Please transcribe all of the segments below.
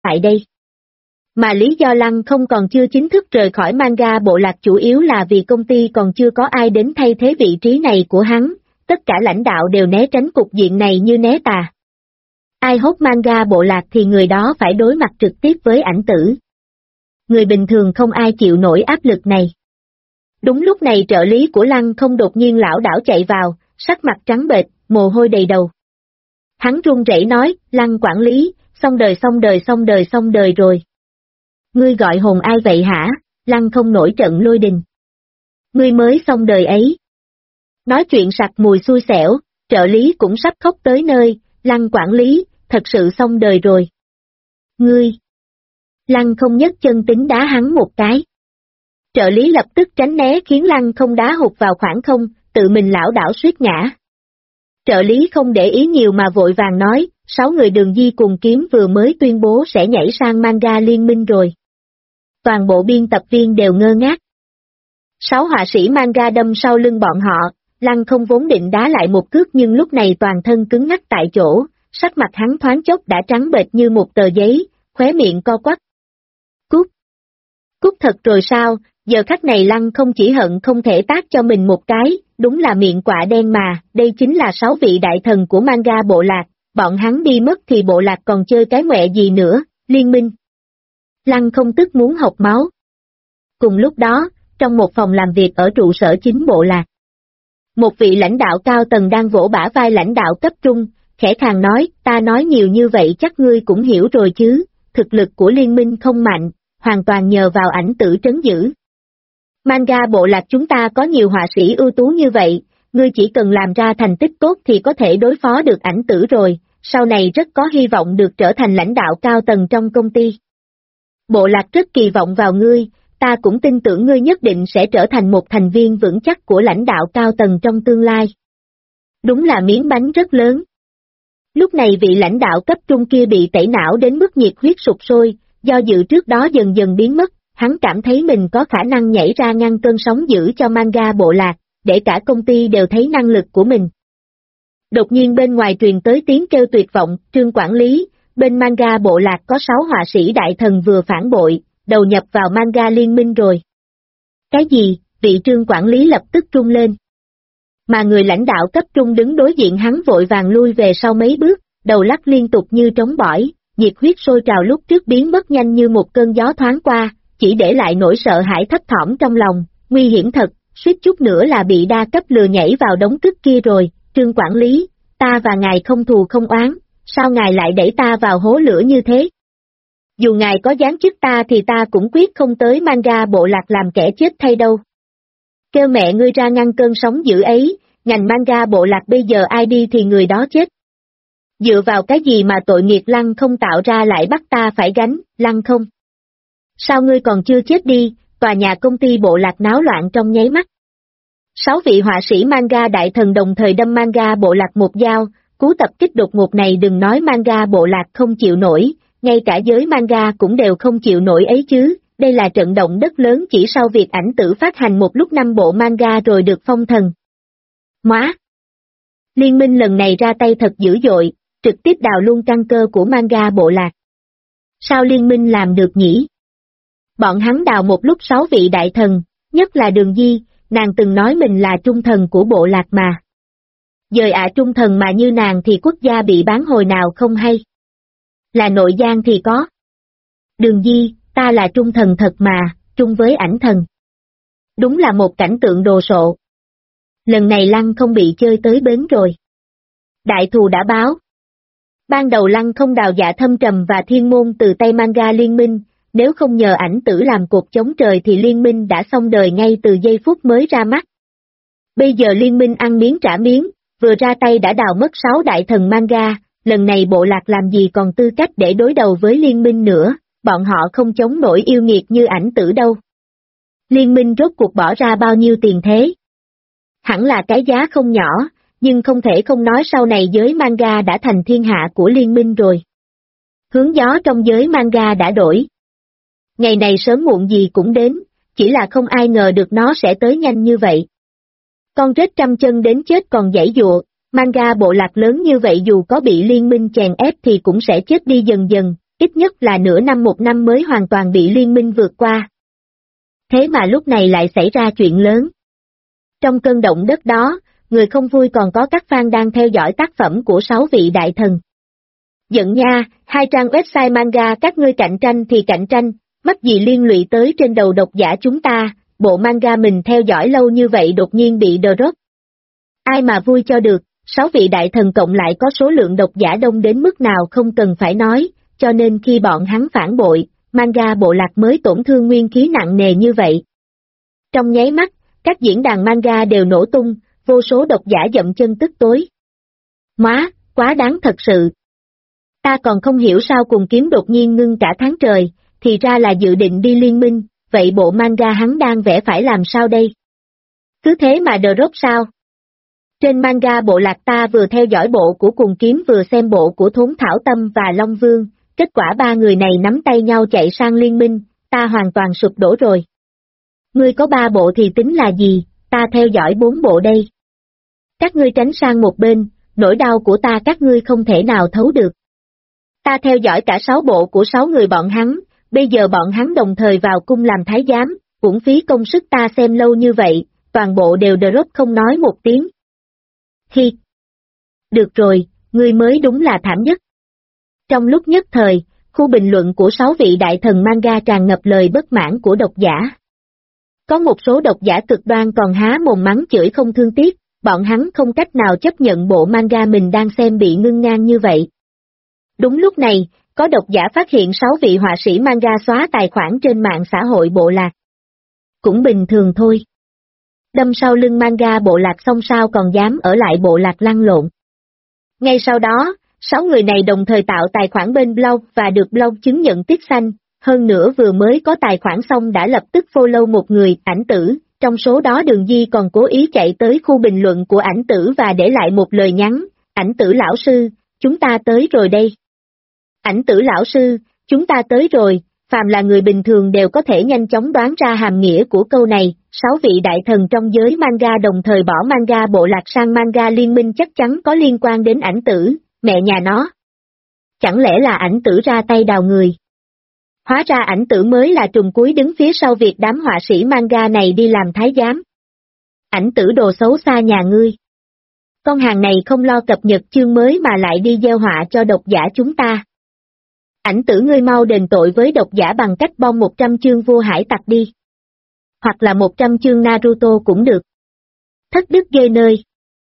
tại đây. Mà lý do Lăng không còn chưa chính thức rời khỏi manga bộ lạc chủ yếu là vì công ty còn chưa có ai đến thay thế vị trí này của hắn, tất cả lãnh đạo đều né tránh cục diện này như né tà. Ai hốt manga bộ lạc thì người đó phải đối mặt trực tiếp với ảnh tử. Người bình thường không ai chịu nổi áp lực này. Đúng lúc này trợ lý của Lăng không đột nhiên lảo đảo chạy vào, sắc mặt trắng bệch, mồ hôi đầy đầu. Hắn run rẩy nói, Lăng quản lý, xong đời rồi. Ngươi gọi hồn ai vậy hả? Lăng không nổi trận lôi đình. Ngươi mới xong đời ấy. Nói chuyện sặc mùi xui xẻo, trợ lý cũng sắp khóc tới nơi, Lăng quản lý, thật sự xong đời rồi. Ngươi. Lăng không nhấc chân tính đá hắn một cái. Trợ lý lập tức tránh né khiến Lăng không đá hụt vào khoảng không, tự mình lảo đảo suýt ngã. Trợ lý không để ý nhiều mà vội vàng nói, 6 người Đường Di cùng kiếm vừa mới tuyên bố sẽ nhảy sang manga liên minh rồi. Toàn bộ biên tập viên đều ngơ ngác. 6 họa sĩ manga đâm sau lưng bọn họ, Lăng không vốn định đá lại một cước nhưng lúc này toàn thân cứng ngắc tại chỗ, sắc mặt hắn thoáng chốc đã trắng bệch như một tờ giấy, khóe miệng co quắp. Cút thật rồi sao, giờ khắc này Lăng không chỉ hận không thể tát cho mình một cái, đúng là miệng quạ đen mà, đây chính là 6 vị đại thần của manga bộ lạc, bọn hắn đi mất thì bộ lạc còn chơi cái mẹ gì nữa, liên minh. Lăng không tức muốn học máu. Cùng lúc đó, trong một phòng làm việc ở trụ sở chính bộ lạc, một vị lãnh đạo cao tầng đang vỗ bả vai lãnh đạo cấp trung, khẽ khàng nói, ta nói nhiều như vậy chắc ngươi cũng hiểu rồi chứ, thực lực của liên minh không mạnh, hoàn toàn nhờ vào ảnh tử trấn giữ. Manga bộ lạc chúng ta có nhiều họa sĩ ưu tú như vậy, ngươi chỉ cần làm ra thành tích tốt thì có thể đối phó được ảnh tử rồi, sau này rất có hy vọng được trở thành lãnh đạo cao tầng trong công ty. Bộ lạc rất kỳ vọng vào ngươi, ta cũng tin tưởng ngươi nhất định sẽ trở thành một thành viên vững chắc của lãnh đạo cao tầng trong tương lai. Đúng là miếng bánh rất lớn. Lúc này vị lãnh đạo cấp trung kia bị tẩy não đến mức nhiệt huyết sục sôi, do dự trước đó dần dần biến mất, hắn cảm thấy mình có khả năng nhảy ra ngăn cơn sóng dữ cho manga bộ lạc, để cả công ty đều thấy năng lực của mình. Đột nhiên bên ngoài truyền tới tiếng kêu tuyệt vọng, Trương quản lý, bên manga bộ lạc có 6 họa sĩ đại thần vừa phản bội, đầu nhập vào manga liên minh rồi. Cái gì? Vị Trương quản lý lập tức run lên. Mà người lãnh đạo cấp trung đứng đối diện hắn vội vàng lui về sau mấy bước, đầu lắc liên tục như trống bỏi, nhiệt huyết sôi trào lúc trước biến mất nhanh như một cơn gió thoáng qua, chỉ để lại nỗi sợ hãi thấp thỏm trong lòng, nguy hiểm thật, suýt chút nữa là bị đa cấp lừa nhảy vào đống cứt kia rồi, Trương quản lý, ta và ngài không thù không oán, sao ngài lại đẩy ta vào hố lửa như thế? Dù ngài có giáng chức ta thì ta cũng quyết không tới manga bộ lạc làm kẻ chết thay đâu. Kêu mẹ ngươi ra ngăn cơn sóng dữ ấy, ngành manga bộ lạc bây giờ ai đi thì người đó chết. Dựa vào cái gì mà tội nghiệp Lăng không tạo ra lại bắt ta phải gánh, Lăng không? Sao ngươi còn chưa chết đi, tòa nhà công ty bộ lạc náo loạn trong nháy mắt. 6 vị họa sĩ manga đại thần đồng thời đâm manga bộ lạc một dao, cú tập kích đột ngột này đừng nói manga bộ lạc không chịu nổi, ngay cả giới manga cũng đều không chịu nổi ấy chứ, đây là trận động đất lớn chỉ sau việc ảnh tử phát hành một lúc 5 bộ manga rồi được phong thần. Móa! Liên minh lần này ra tay thật dữ dội, trực tiếp đào luôn căn cơ của manga bộ lạc. Sao liên minh làm được nhỉ? Bọn hắn đào một lúc 6 vị đại thần, nhất là Đường Di, nàng từng nói mình là trung thần của bộ lạc mà. Dời trung thần mà như nàng thì quốc gia bị bán hồi nào không hay. Là nội gián thì có. Đường Di, ta là trung thần thật mà, trung với ảnh thần. Đúng là một cảnh tượng đồ sộ. Lần này Lăng không bị chơi tới bến rồi. Đại thù đã báo. Ban đầu Lăng không đào dạ thâm trầm và thiên môn từ tay manga liên minh, nếu không nhờ ảnh tử làm cột chống trời thì liên minh đã xong đời ngay từ giây phút mới ra mắt. Bây giờ liên minh ăn miếng trả miếng, vừa ra tay đã đào mất 6 đại thần manga, lần này bộ lạc làm gì còn tư cách để đối đầu với liên minh nữa, bọn họ không chống nổi yêu nghiệt như ảnh tử đâu. Liên minh rốt cuộc bỏ ra bao nhiêu tiền thế? Hẳn là cái giá không nhỏ, nhưng không thể không nói sau này giới manga đã thành thiên hạ của liên minh rồi. Hướng gió trong giới manga đã đổi. Ngày này sớm muộn gì cũng đến, chỉ là không ai ngờ được nó sẽ tới nhanh như vậy. Con rết trăm chân đến chết còn giãy giụa, manga bộ lạc lớn như vậy dù có bị liên minh chèn ép thì cũng sẽ chết đi dần dần, ít nhất là nửa năm một năm mới hoàn toàn bị liên minh vượt qua. Thế mà lúc này lại xảy ra chuyện lớn. Trong cơn động đất đó, người không vui còn có các fan đang theo dõi tác phẩm của 6 vị đại thần. Giận nha, 2 trang website manga các ngươi cạnh tranh thì cạnh tranh, mắc gì liên lụy tới trên đầu độc giả chúng ta, bộ manga mình theo dõi lâu như vậy đột nhiên bị drop. Ai mà vui cho được, 6 vị đại thần cộng lại có số lượng độc giả đông đến mức nào không cần phải nói, cho nên khi bọn hắn phản bội, manga bộ lạc mới tổn thương nguyên khí nặng nề như vậy. Trong nháy mắt, các diễn đàn manga đều nổ tung, vô số độc giả dậm chân tức tối. Má, quá đáng thật sự. Ta còn không hiểu sao Cùng Kiếm đột nhiên ngưng cả tháng trời, thì ra là dự định đi liên minh, vậy bộ manga hắn đang vẽ phải làm sao đây? Cứ thế mà drop sao? Trên manga bộ lạc ta vừa theo dõi bộ của Cùng Kiếm vừa xem bộ của Thốn Thảo Tâm và Long Vương, kết quả 3 người này nắm tay nhau chạy sang liên minh, ta hoàn toàn sụp đổ rồi. Ngươi có 3 bộ thì tính là gì, ta theo dõi 4 bộ đây. Các ngươi tránh sang một bên, nỗi đau của ta các ngươi không thể nào thấu được. Ta theo dõi cả 6 bộ của 6 người bọn hắn, bây giờ bọn hắn đồng thời vào cung làm thái giám, uổng phí công sức ta xem lâu như vậy, toàn bộ đều drop không nói một tiếng. Hi! Được rồi, ngươi mới đúng là thảm nhất. Trong lúc nhất thời, khu bình luận của 6 vị đại thần manga tràn ngập lời bất mãn của độc giả. Có một số độc giả cực đoan còn há mồm mắng chửi không thương tiếc, bọn hắn không cách nào chấp nhận bộ manga mình đang xem bị ngưng ngang như vậy. Đúng lúc này, có độc giả phát hiện 6 vị họa sĩ manga xóa tài khoản trên mạng xã hội bộ lạc. Cũng bình thường thôi. Đâm sau lưng manga bộ lạc xong sao còn dám ở lại bộ lạc lăn lộn. Ngay sau đó, 6 người này đồng thời tạo tài khoản bên blog và được blog chứng nhận tích xanh, hơn nữa vừa mới có tài khoản xong đã lập tức follow một người, Ảnh Tử, trong số đó Đường Di còn cố ý chạy tới khu bình luận của Ảnh Tử và để lại một lời nhắn, Ảnh Tử lão sư, chúng ta tới rồi đây. Ảnh Tử lão sư, chúng ta tới rồi, phàm là người bình thường đều có thể nhanh chóng đoán ra hàm nghĩa của câu này, 6 vị đại thần trong giới manga đồng thời bỏ manga bộ lạc sang manga liên minh chắc chắn có liên quan đến Ảnh Tử, mẹ nhà nó. Chẳng lẽ là Ảnh Tử ra tay đào người? Hóa ra Ảnh Tử mới là trùm cuối đứng phía sau việc đám họa sĩ manga này đi làm thái giám. Ảnh Tử đồ xấu xa nhà ngươi. Con hàng này không lo cập nhật chương mới mà lại đi gieo họa cho độc giả chúng ta. Ảnh Tử ngươi mau đền tội với độc giả bằng cách bom 100 chương vua hải tặc đi. Hoặc là 100 chương Naruto cũng được. Thất đức ghê nơi.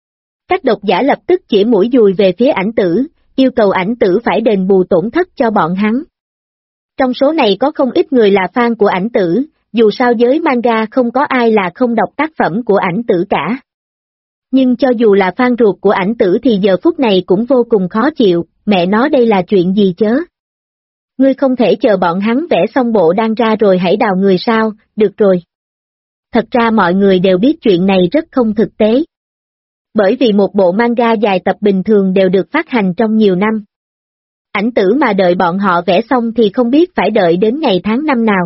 Các độc giả lập tức chỉ mũi dùi về phía Ảnh Tử, yêu cầu Ảnh Tử phải đền bù tổn thất cho bọn hắn. Trong số này có không ít người là fan của Ảnh Tử, dù sao giới manga không có ai là không đọc tác phẩm của Ảnh Tử cả. Nhưng cho dù là fan ruột của Ảnh Tử thì giờ phút này cũng vô cùng khó chịu, mẹ nói đây là chuyện gì chớ. Ngươi không thể chờ bọn hắn vẽ xong bộ đang ra rồi hãy đào người sao, được rồi. Thật ra mọi người đều biết chuyện này rất không thực tế. Bởi vì một bộ manga dài tập bình thường đều được phát hành trong nhiều năm. Ảnh Tử mà đợi bọn họ vẽ xong thì không biết phải đợi đến ngày tháng năm nào.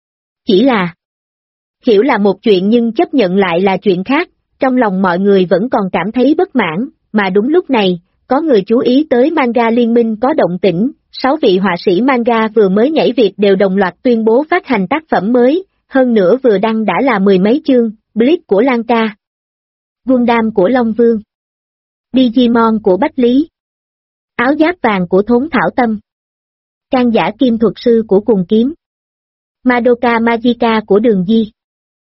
Chỉ là hiểu là một chuyện nhưng chấp nhận lại là chuyện khác, trong lòng mọi người vẫn còn cảm thấy bất mãn, mà đúng lúc này, có người chú ý tới manga liên minh có động tĩnh, 6 vị họa sĩ manga vừa mới nhảy việc đều đồng loạt tuyên bố phát hành tác phẩm mới, hơn nữa vừa đăng đã là 10 mấy chương, Bleach của Lan Ca, Gundam của Long Vương, Digimon của Bách Lý, Áo giáp vàng của Thốn Thảo Tâm, Can giả kim thuật sư của Cùng Kiếm, Madoka Magica của Đường Di.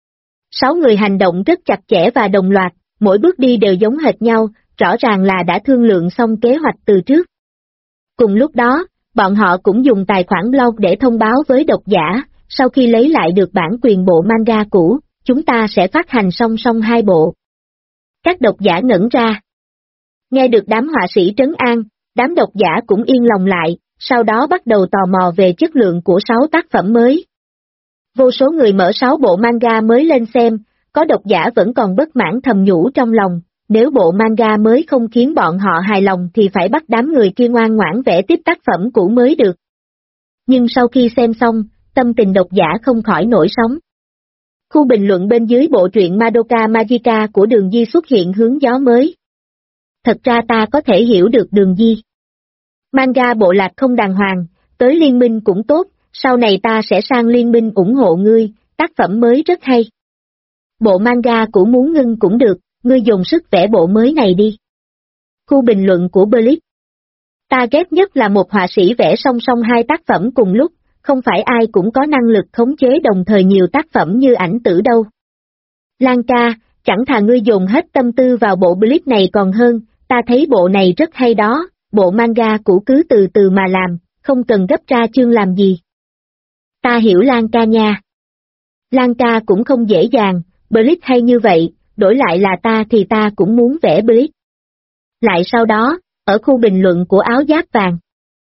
6 người hành động rất chặt chẽ và đồng loạt, mỗi bước đi đều giống hệt nhau, rõ ràng là đã thương lượng xong kế hoạch từ trước. Cùng lúc đó, bọn họ cũng dùng tài khoản blog để thông báo với độc giả, sau khi lấy lại được bản quyền bộ manga cũ, chúng ta sẽ phát hành song song 2 bộ. Các độc giả ngẩn ra. Nghe được đám họa sĩ trấn an, đám độc giả cũng yên lòng lại, sau đó bắt đầu tò mò về chất lượng của 6 tác phẩm mới. Vô số người mở 6 bộ manga mới lên xem, có độc giả vẫn còn bất mãn thầm nhủ trong lòng, nếu bộ manga mới không khiến bọn họ hài lòng thì phải bắt đám người kia ngoan ngoãn vẽ tiếp tác phẩm cũ mới được. Nhưng sau khi xem xong, tâm tình độc giả không khỏi nổi sóng. Khu bình luận bên dưới bộ truyện Madoka Magica của Đường Di xuất hiện hướng gió mới. Thật ra ta có thể hiểu được Đường Di. Manga bộ lạc không đàng hoàng, tới liên minh cũng tốt, sau này ta sẽ sang liên minh ủng hộ ngươi, tác phẩm mới rất hay. Bộ manga cũ muốn ngưng cũng được, ngươi dùng sức vẽ bộ mới này đi. Khu bình luận của Blitz. Ta ghét nhất là một họa sĩ vẽ song song hai tác phẩm cùng lúc, không phải ai cũng có năng lực khống chế đồng thời nhiều tác phẩm như ảnh tử đâu. Lan ca, chẳng thà ngươi dùng hết tâm tư vào bộ Blitz này còn hơn, ta thấy bộ này rất hay đó, bộ manga cũ cứ từ từ mà làm, không cần gấp ra chương làm gì. Ta hiểu Lan ca nha. Lan ca cũng không dễ dàng, Blitz hay như vậy, đổi lại là ta thì ta cũng muốn vẽ Blitz. Lại sau đó, ở khu bình luận của áo giáp vàng.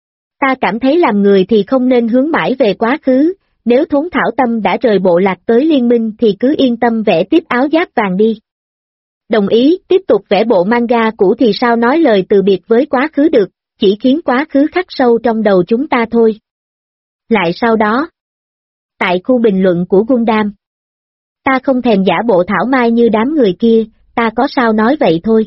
Ta cảm thấy làm người thì không nên hướng mãi về quá khứ, nếu Thốn Thảo Tâm đã rời bộ lạc tới liên minh thì cứ yên tâm vẽ tiếp áo giáp vàng đi. Đồng ý, tiếp tục vẽ bộ manga cũ thì sao nói lời từ biệt với quá khứ được, chỉ khiến quá khứ khắc sâu trong đầu chúng ta thôi. Lại sau đó, tại khu bình luận của Gundam, ta không thèm giả bộ thảo mai như đám người kia, ta có sao nói vậy thôi.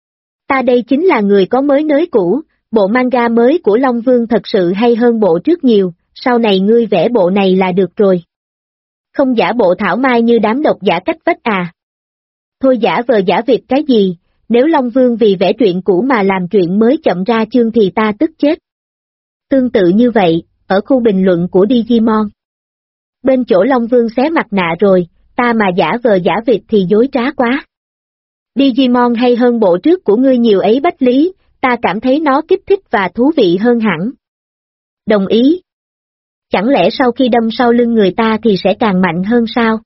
Ta đây chính là người có mới nới cũ, bộ manga mới của Long Vương thật sự hay hơn bộ trước nhiều, sau này ngươi vẽ bộ này là được rồi. Không giả bộ thảo mai như đám độc giả cách vách à. Thôi giả vờ giả vịt cái gì, nếu Long Vương vì vẽ truyện cũ mà làm chuyện mới chậm ra chương thì ta tức chết. Tương tự như vậy, ở khu bình luận của Digimon. Bên chỗ Long Vương xé mặt nạ rồi, ta mà giả vờ giả vịt thì dối trá quá. Digimon hay hơn bộ trước của ngươi nhiều ấy Bách Lý, ta cảm thấy nó kích thích và thú vị hơn hẳn. Đồng ý. Chẳng lẽ sau khi đâm sau lưng người ta thì sẽ càng mạnh hơn sao?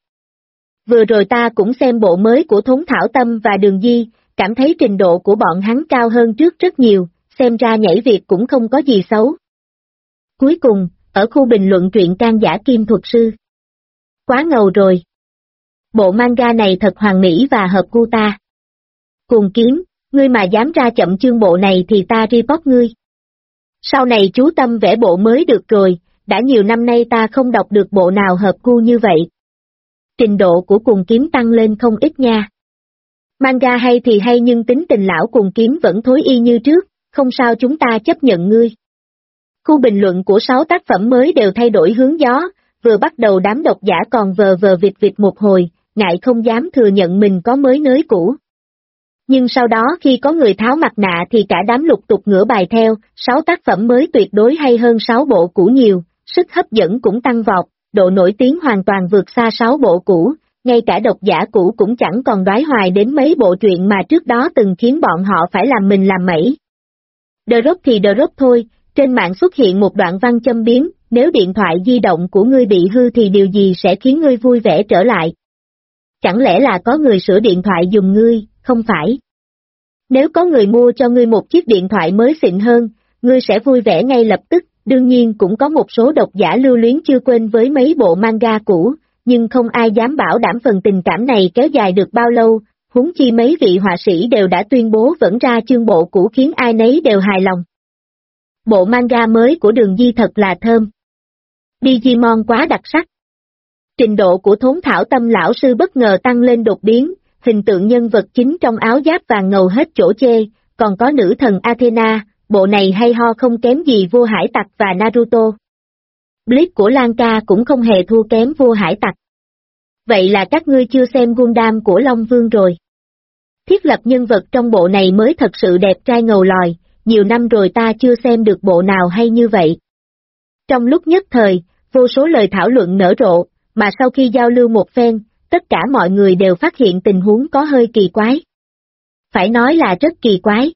Vừa rồi ta cũng xem bộ mới của Thốn Thảo Tâm và Đường Di, cảm thấy trình độ của bọn hắn cao hơn trước rất nhiều, xem ra nhảy việc cũng không có gì xấu. Cuối cùng, ở khu bình luận truyện can giả kim thuật sư. Quá ngầu rồi. Bộ manga này thật hoàn mỹ và hợp gu ta. Cuồng Kiếm, ngươi mà dám ra chậm chương bộ này thì ta report ngươi. Sau này chú tâm vẽ bộ mới được rồi, đã nhiều năm nay ta không đọc được bộ nào hợp gu như vậy. Trình độ của Cuồng Kiếm tăng lên không ít nha. Manga hay thì hay nhưng tính tình lão Cuồng Kiếm vẫn thối y như trước, không sao chúng ta chấp nhận ngươi. Khu bình luận của 6 tác phẩm mới đều thay đổi hướng gió, vừa bắt đầu đám độc giả còn vờ vờ vịt một hồi, ngại không dám thừa nhận mình có mới nới cũ. Nhưng sau đó khi có người tháo mặt nạ thì cả đám lục tục ngửa bài theo, 6 tác phẩm mới tuyệt đối hay hơn 6 bộ cũ nhiều, sức hấp dẫn cũng tăng vọt, độ nổi tiếng hoàn toàn vượt xa 6 bộ cũ, ngay cả độc giả cũ cũng chẳng còn đoái hoài đến mấy bộ truyện mà trước đó từng khiến bọn họ phải làm mình làm mẩy. Drop thì drop thôi, trên mạng xuất hiện một đoạn văn châm biếm, nếu điện thoại di động của ngươi bị hư thì điều gì sẽ khiến ngươi vui vẻ trở lại? Chẳng lẽ là có người sửa điện thoại giùm ngươi, không phải? Nếu có người mua cho ngươi một chiếc điện thoại mới xịn hơn, ngươi sẽ vui vẻ ngay lập tức, đương nhiên cũng có một số độc giả lưu luyến chưa quên với mấy bộ manga cũ, nhưng không ai dám bảo đảm phần tình cảm này kéo dài được bao lâu, huống chi mấy vị họa sĩ đều đã tuyên bố vẫn ra chương bộ cũ khiến ai nấy đều hài lòng. Bộ manga mới của Đường Di thật là thơm. Digimon quá đặc sắc. Trình độ của Thốn Thảo Tâm lão sư bất ngờ tăng lên đột biến, hình tượng nhân vật chính trong áo giáp vàng ngầu hết chỗ chê, còn có nữ thần Athena, bộ này hay ho không kém gì Vua Hải Tặc và Naruto. Blitz của Lan ca cũng không hề thua kém Vua Hải Tặc. Vậy là các ngươi chưa xem Gundam của Long Vương rồi. Thiết lập nhân vật trong bộ này mới thật sự đẹp trai ngầu lòi, nhiều năm rồi ta chưa xem được bộ nào hay như vậy. Trong lúc nhất thời, vô số lời thảo luận nở rộ, mà sau khi giao lưu một phen, tất cả mọi người đều phát hiện tình huống có hơi kỳ quái. Phải nói là rất kỳ quái.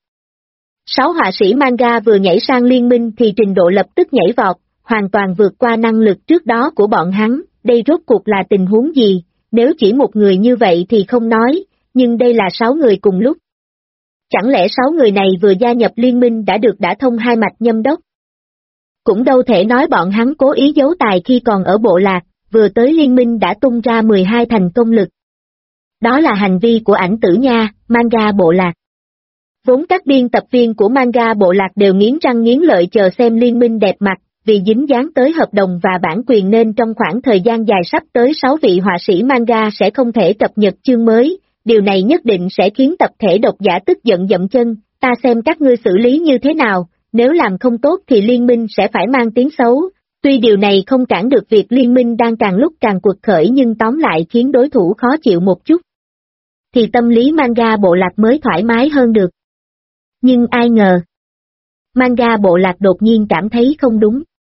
6 họa sĩ manga vừa nhảy sang liên minh thì trình độ lập tức nhảy vọt, hoàn toàn vượt qua năng lực trước đó của bọn hắn, đây rốt cuộc là tình huống gì, nếu chỉ một người như vậy thì không nói, nhưng đây là 6 người cùng lúc. Chẳng lẽ 6 người này vừa gia nhập liên minh đã được đả thông hai mạch nhâm đốc? Cũng đâu thể nói bọn hắn cố ý giấu tài khi còn ở bộ lạc, vừa tới liên minh đã tung ra 12 thành công lực. Đó là hành vi của ảnh tử nha, manga bộ lạc. Vốn các biên tập viên của manga bộ lạc đều nghiến răng nghiến lợi chờ xem liên minh đẹp mặt, vì dính dáng tới hợp đồng và bản quyền nên trong khoảng thời gian dài sắp tới 6 vị họa sĩ manga sẽ không thể cập nhật chương mới, điều này nhất định sẽ khiến tập thể độc giả tức giận dậm chân, ta xem các ngươi xử lý như thế nào, nếu làm không tốt thì liên minh sẽ phải mang tiếng xấu, tuy điều này không cản được việc liên minh đang càng lúc càng quật khởi nhưng tóm lại khiến đối thủ khó chịu một chút. Thì tâm lý manga bộ lạc mới thoải mái hơn được. Nhưng ai ngờ, manga bộ lạc đột nhiên cảm thấy không đúng.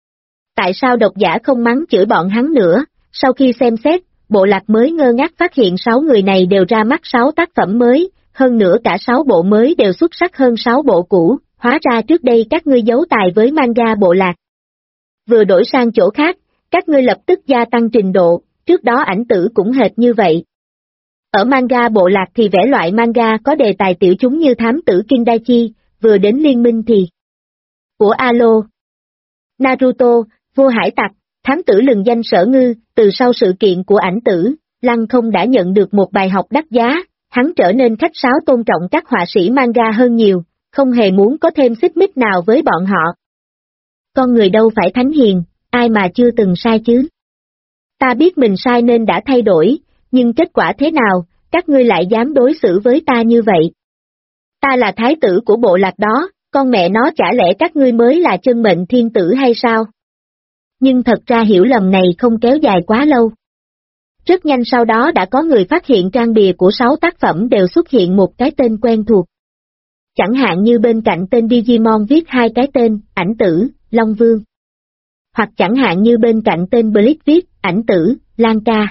Tại sao độc giả không mắng chửi bọn hắn nữa? Sau khi xem xét, bộ lạc mới ngơ ngác phát hiện 6 người này đều ra mắt 6 tác phẩm mới, hơn nữa cả 6 bộ mới đều xuất sắc hơn 6 bộ cũ, hóa ra trước đây các ngươi giấu tài với manga bộ lạc. Vừa đổi sang chỗ khác, các ngươi lập tức gia tăng trình độ, trước đó ảnh tử cũng hệt như vậy. Ở manga bộ lạc thì vẽ loại manga có đề tài tiểu chúng như thám tử Kindaichi, vừa đến liên minh thì của Alo, Naruto, Vua Hải Tặc, thám tử lừng danh Sở Ngư, từ sau sự kiện của ảnh tử, Lăng Không đã nhận được một bài học đắt giá, hắn trở nên khách sáo tôn trọng các họa sĩ manga hơn nhiều, không hề muốn có thêm xích mích nào với bọn họ. Con người đâu phải thánh hiền, ai mà chưa từng sai chứ? Ta biết mình sai nên đã thay đổi, nhưng kết quả thế nào, các ngươi lại dám đối xử với ta như vậy? Ta là thái tử của bộ lạc đó, con mẹ nó chả lẽ các ngươi mới là chân mệnh thiên tử hay sao? Nhưng thật ra hiểu lầm này không kéo dài quá lâu. Rất nhanh sau đó đã có người phát hiện trang bìa của 6 tác phẩm đều xuất hiện một cái tên quen thuộc. Chẳng hạn như bên cạnh tên Digimon viết 2 cái tên, ảnh tử, Long Vương. Hoặc chẳng hạn như bên cạnh tên Bleach viết, ảnh tử, Lan Ca.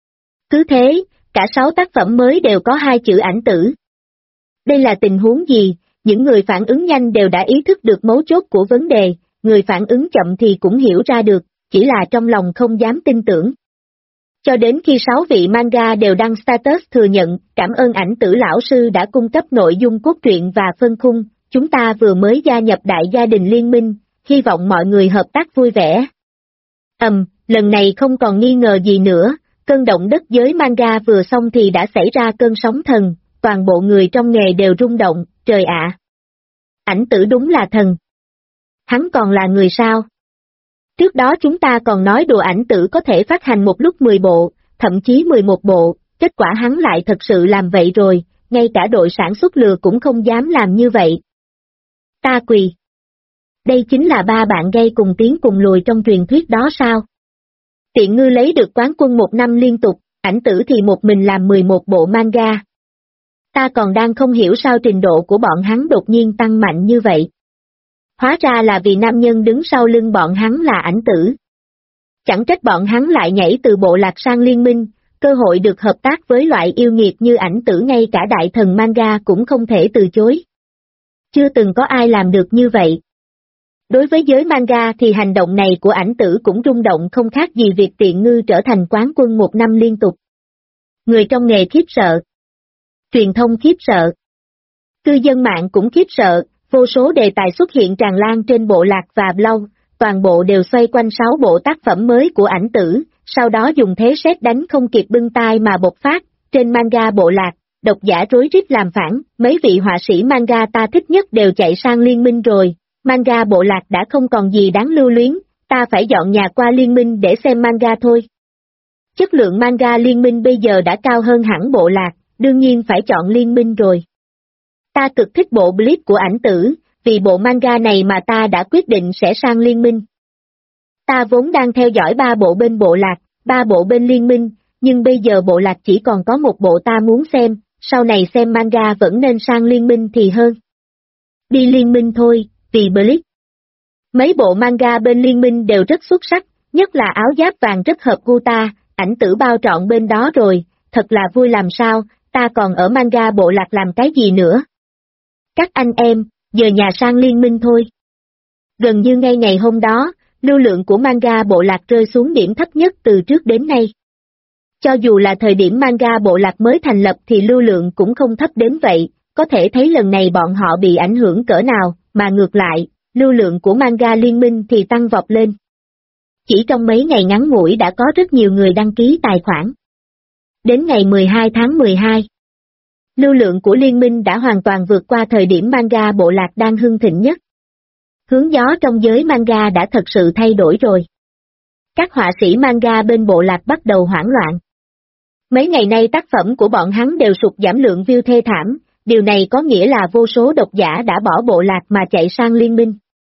Cứ thế, cả 6 tác phẩm mới đều có 2 chữ ảnh tử. Đây là tình huống gì? Những người phản ứng nhanh đều đã ý thức được mấu chốt của vấn đề, người phản ứng chậm thì cũng hiểu ra được, chỉ là trong lòng không dám tin tưởng. Cho đến khi 6 vị manga đều đăng status thừa nhận, cảm ơn ảnh tử lão sư đã cung cấp nội dung cốt truyện và phân khung, chúng ta vừa mới gia nhập đại gia đình liên minh, hy vọng mọi người hợp tác vui vẻ. Lần này không còn nghi ngờ gì nữa, cơn động đất giới manga vừa xong thì đã xảy ra cơn sóng thần, toàn bộ người trong nghề đều rung động, trời ạ! Ảnh tử đúng là thần. Hắn còn là người sao? Trước đó chúng ta còn nói đùa ảnh tử có thể phát hành một lúc 10 bộ, thậm chí 11 bộ, kết quả hắn lại thật sự làm vậy rồi, ngay cả đội sản xuất lừa cũng không dám làm như vậy. Ta quỳ. Đây chính là ba bạn gây cùng tiến cùng lùi trong truyền thuyết đó sao? Tiện ngư lấy được quán quân 1 năm liên tục, ảnh tử thì một mình làm 11 bộ manga. Ta còn đang không hiểu sao trình độ của bọn hắn đột nhiên tăng mạnh như vậy. Hóa ra là vì nam nhân đứng sau lưng bọn hắn là ảnh tử. Chẳng trách bọn hắn lại nhảy từ bộ lạc sang liên minh, cơ hội được hợp tác với loại yêu nghiệt như ảnh tử ngay cả đại thần manga cũng không thể từ chối. Chưa từng có ai làm được như vậy. Đối với giới manga thì hành động này của ảnh tử cũng rung động không khác gì việc Tiện Ngư trở thành quán quân 1 năm liên tục. Người trong nghề khiếp sợ. Truyền thông khiếp sợ. Cư dân mạng cũng khiếp sợ, vô số đề tài xuất hiện tràn lan trên bộ lạc và blog, toàn bộ đều xoay quanh 6 bộ tác phẩm mới của ảnh tử, sau đó dùng thế sét đánh không kịp bưng tai mà bộc phát, trên manga bộ lạc, độc giả rối rít làm phản, mấy vị họa sĩ manga ta thích nhất đều chạy sang liên minh rồi, manga bộ lạc đã không còn gì đáng lưu luyến, ta phải dọn nhà qua liên minh để xem manga thôi. Chất lượng manga liên minh bây giờ đã cao hơn hẳn bộ lạc, đương nhiên phải chọn liên minh rồi. Ta cực thích bộ Bleach của ảnh tử, vì bộ manga này mà ta đã quyết định sẽ sang liên minh. Ta vốn đang theo dõi 3 bộ bên bộ lạc, 3 bộ bên liên minh, nhưng bây giờ bộ lạc chỉ còn có một bộ ta muốn xem, sau này xem manga vẫn nên sang liên minh thì hơn. Đi liên minh thôi, vì Bleach. Mấy bộ manga bên liên minh đều rất xuất sắc, nhất là áo giáp vàng rất hợp gu ta, ảnh tử bao trọn bên đó rồi, thật là vui làm sao, ta còn ở manga bộ lạc làm cái gì nữa. Các anh em, giờ nhà sang liên minh thôi. Gần như ngay ngày hôm đó, lưu lượng của manga bộ lạc rơi xuống điểm thấp nhất từ trước đến nay. Cho dù là thời điểm manga bộ lạc mới thành lập thì lưu lượng cũng không thấp đến vậy, có thể thấy lần này bọn họ bị ảnh hưởng cỡ nào, mà ngược lại, lưu lượng của manga liên minh thì tăng vọt lên. Chỉ trong mấy ngày ngắn ngủi đã có rất nhiều người đăng ký tài khoản. Đến ngày 12 tháng 12, lưu lượng của liên minh đã hoàn toàn vượt qua thời điểm manga bộ lạc đang hưng thịnh nhất. Hướng gió trong giới manga đã thật sự thay đổi rồi. Các họa sĩ manga bên bộ lạc bắt đầu hoảng loạn. Mấy ngày nay tác phẩm của bọn hắn đều sụt giảm lượng view thê thảm, điều này có nghĩa là vô số độc giả đã bỏ bộ lạc mà chạy sang liên minh.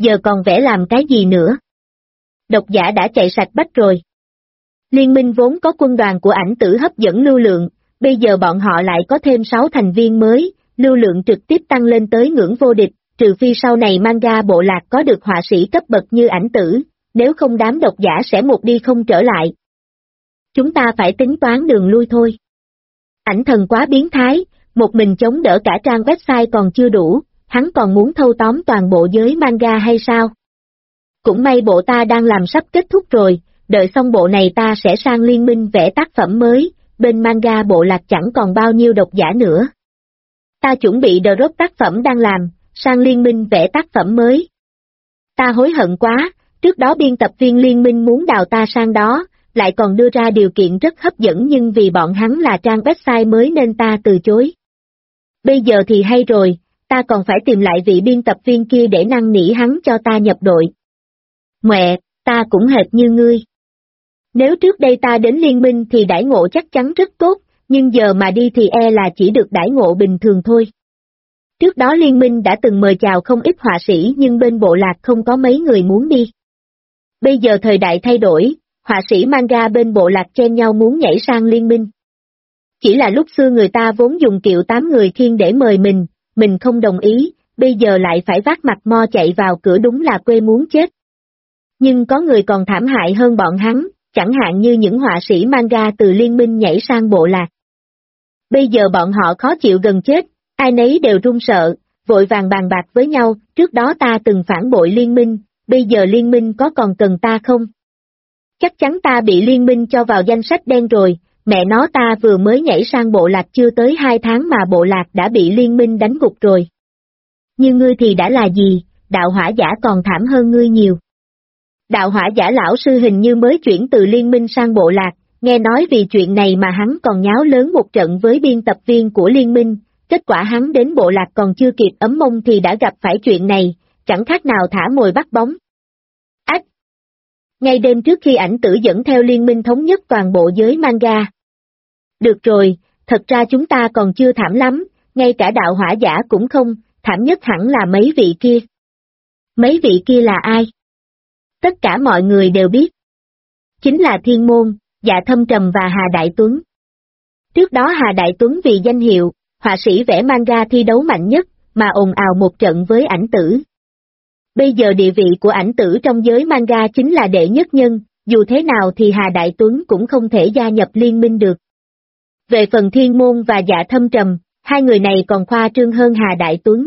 giờ còn vẽ làm cái gì nữa? Độc giả đã chạy sạch bách rồi. Liên minh vốn có quân đoàn của ảnh tử hấp dẫn lưu lượng, bây giờ bọn họ lại có thêm 6 thành viên mới, lưu lượng trực tiếp tăng lên tới ngưỡng vô địch, trừ phi sau này manga bộ lạc có được họa sĩ cấp bậc như ảnh tử, nếu không đám độc giả sẽ một đi không trở lại. Chúng ta phải tính toán đường lui thôi. Ảnh thần quá biến thái, một mình chống đỡ cả trang website còn chưa đủ, hắn còn muốn thâu tóm toàn bộ giới manga hay sao? Cũng may bộ ta đang làm sắp kết thúc rồi, đợi xong bộ này ta sẽ sang liên minh vẽ tác phẩm mới, bên manga bộ lạc chẳng còn bao nhiêu độc giả nữa. Ta chuẩn bị drop tác phẩm đang làm, sang liên minh vẽ tác phẩm mới. Ta hối hận quá, trước đó biên tập viên liên minh muốn đào ta sang đó, lại còn đưa ra điều kiện rất hấp dẫn nhưng vì bọn hắn là trang website mới nên ta từ chối. Bây giờ thì hay rồi, ta còn phải tìm lại vị biên tập viên kia để năn nỉ hắn cho ta nhập đội. Mẹ, ta cũng hệt như ngươi. Nếu trước đây ta đến liên minh thì đãi ngộ chắc chắn rất tốt, nhưng giờ mà đi thì là chỉ được đãi ngộ bình thường thôi. Trước đó liên minh đã từng mời chào không ít họa sĩ nhưng bên bộ lạc không có mấy người muốn đi. Bây giờ thời đại thay đổi, họa sĩ manga bên bộ lạc chen nhau muốn nhảy sang liên minh. Chỉ là lúc xưa người ta vốn dùng kiệu 8 người khiêng để mời mình không đồng ý, bây giờ lại phải vác mặt mo chạy vào cửa đúng là quê muốn chết. Nhưng có người còn thảm hại hơn bọn hắn, chẳng hạn như những họa sĩ manga từ liên minh nhảy sang bộ lạc. Bây giờ bọn họ khó chịu gần chết, ai nấy đều run sợ, vội vàng bàn bạc với nhau, trước đó ta từng phản bội liên minh, bây giờ liên minh có còn cần ta không? Chắc chắn ta bị liên minh cho vào danh sách đen rồi, mẹ nó ta vừa mới nhảy sang bộ lạc chưa tới 2 tháng mà bộ lạc đã bị liên minh đánh gục rồi. Như ngươi thì đã là gì, đạo hỏa giả còn thảm hơn ngươi nhiều. Đạo hỏa giả lão sư hình như mới chuyển từ liên minh sang bộ lạc, nghe nói vì chuyện này mà hắn còn nháo lớn một trận với biên tập viên của liên minh, kết quả hắn đến bộ lạc còn chưa kịp ấm mông thì đã gặp phải chuyện này, chẳng khác nào thả mồi bắt bóng. Ách! Ngay đêm trước khi ảnh tử dẫn theo liên minh thống nhất toàn bộ giới manga. Được rồi, thật ra chúng ta còn chưa thảm lắm, ngay cả đạo hỏa giả cũng không, thảm nhất hẳn là mấy vị kia. Mấy vị kia là ai? Tất cả mọi người đều biết. Chính là Thiên Môn, Dạ Thâm Trầm và Hà Đại Tuấn. Trước đó Hà Đại Tuấn vì danh hiệu, họa sĩ vẽ manga thi đấu mạnh nhất, mà ồn ào một trận với ảnh tử. Bây giờ địa vị của ảnh tử trong giới manga chính là đệ nhất nhân, dù thế nào thì Hà Đại Tuấn cũng không thể gia nhập liên minh được. Về phần Thiên Môn và Dạ Thâm Trầm, hai người này còn khoa trương hơn Hà Đại Tuấn.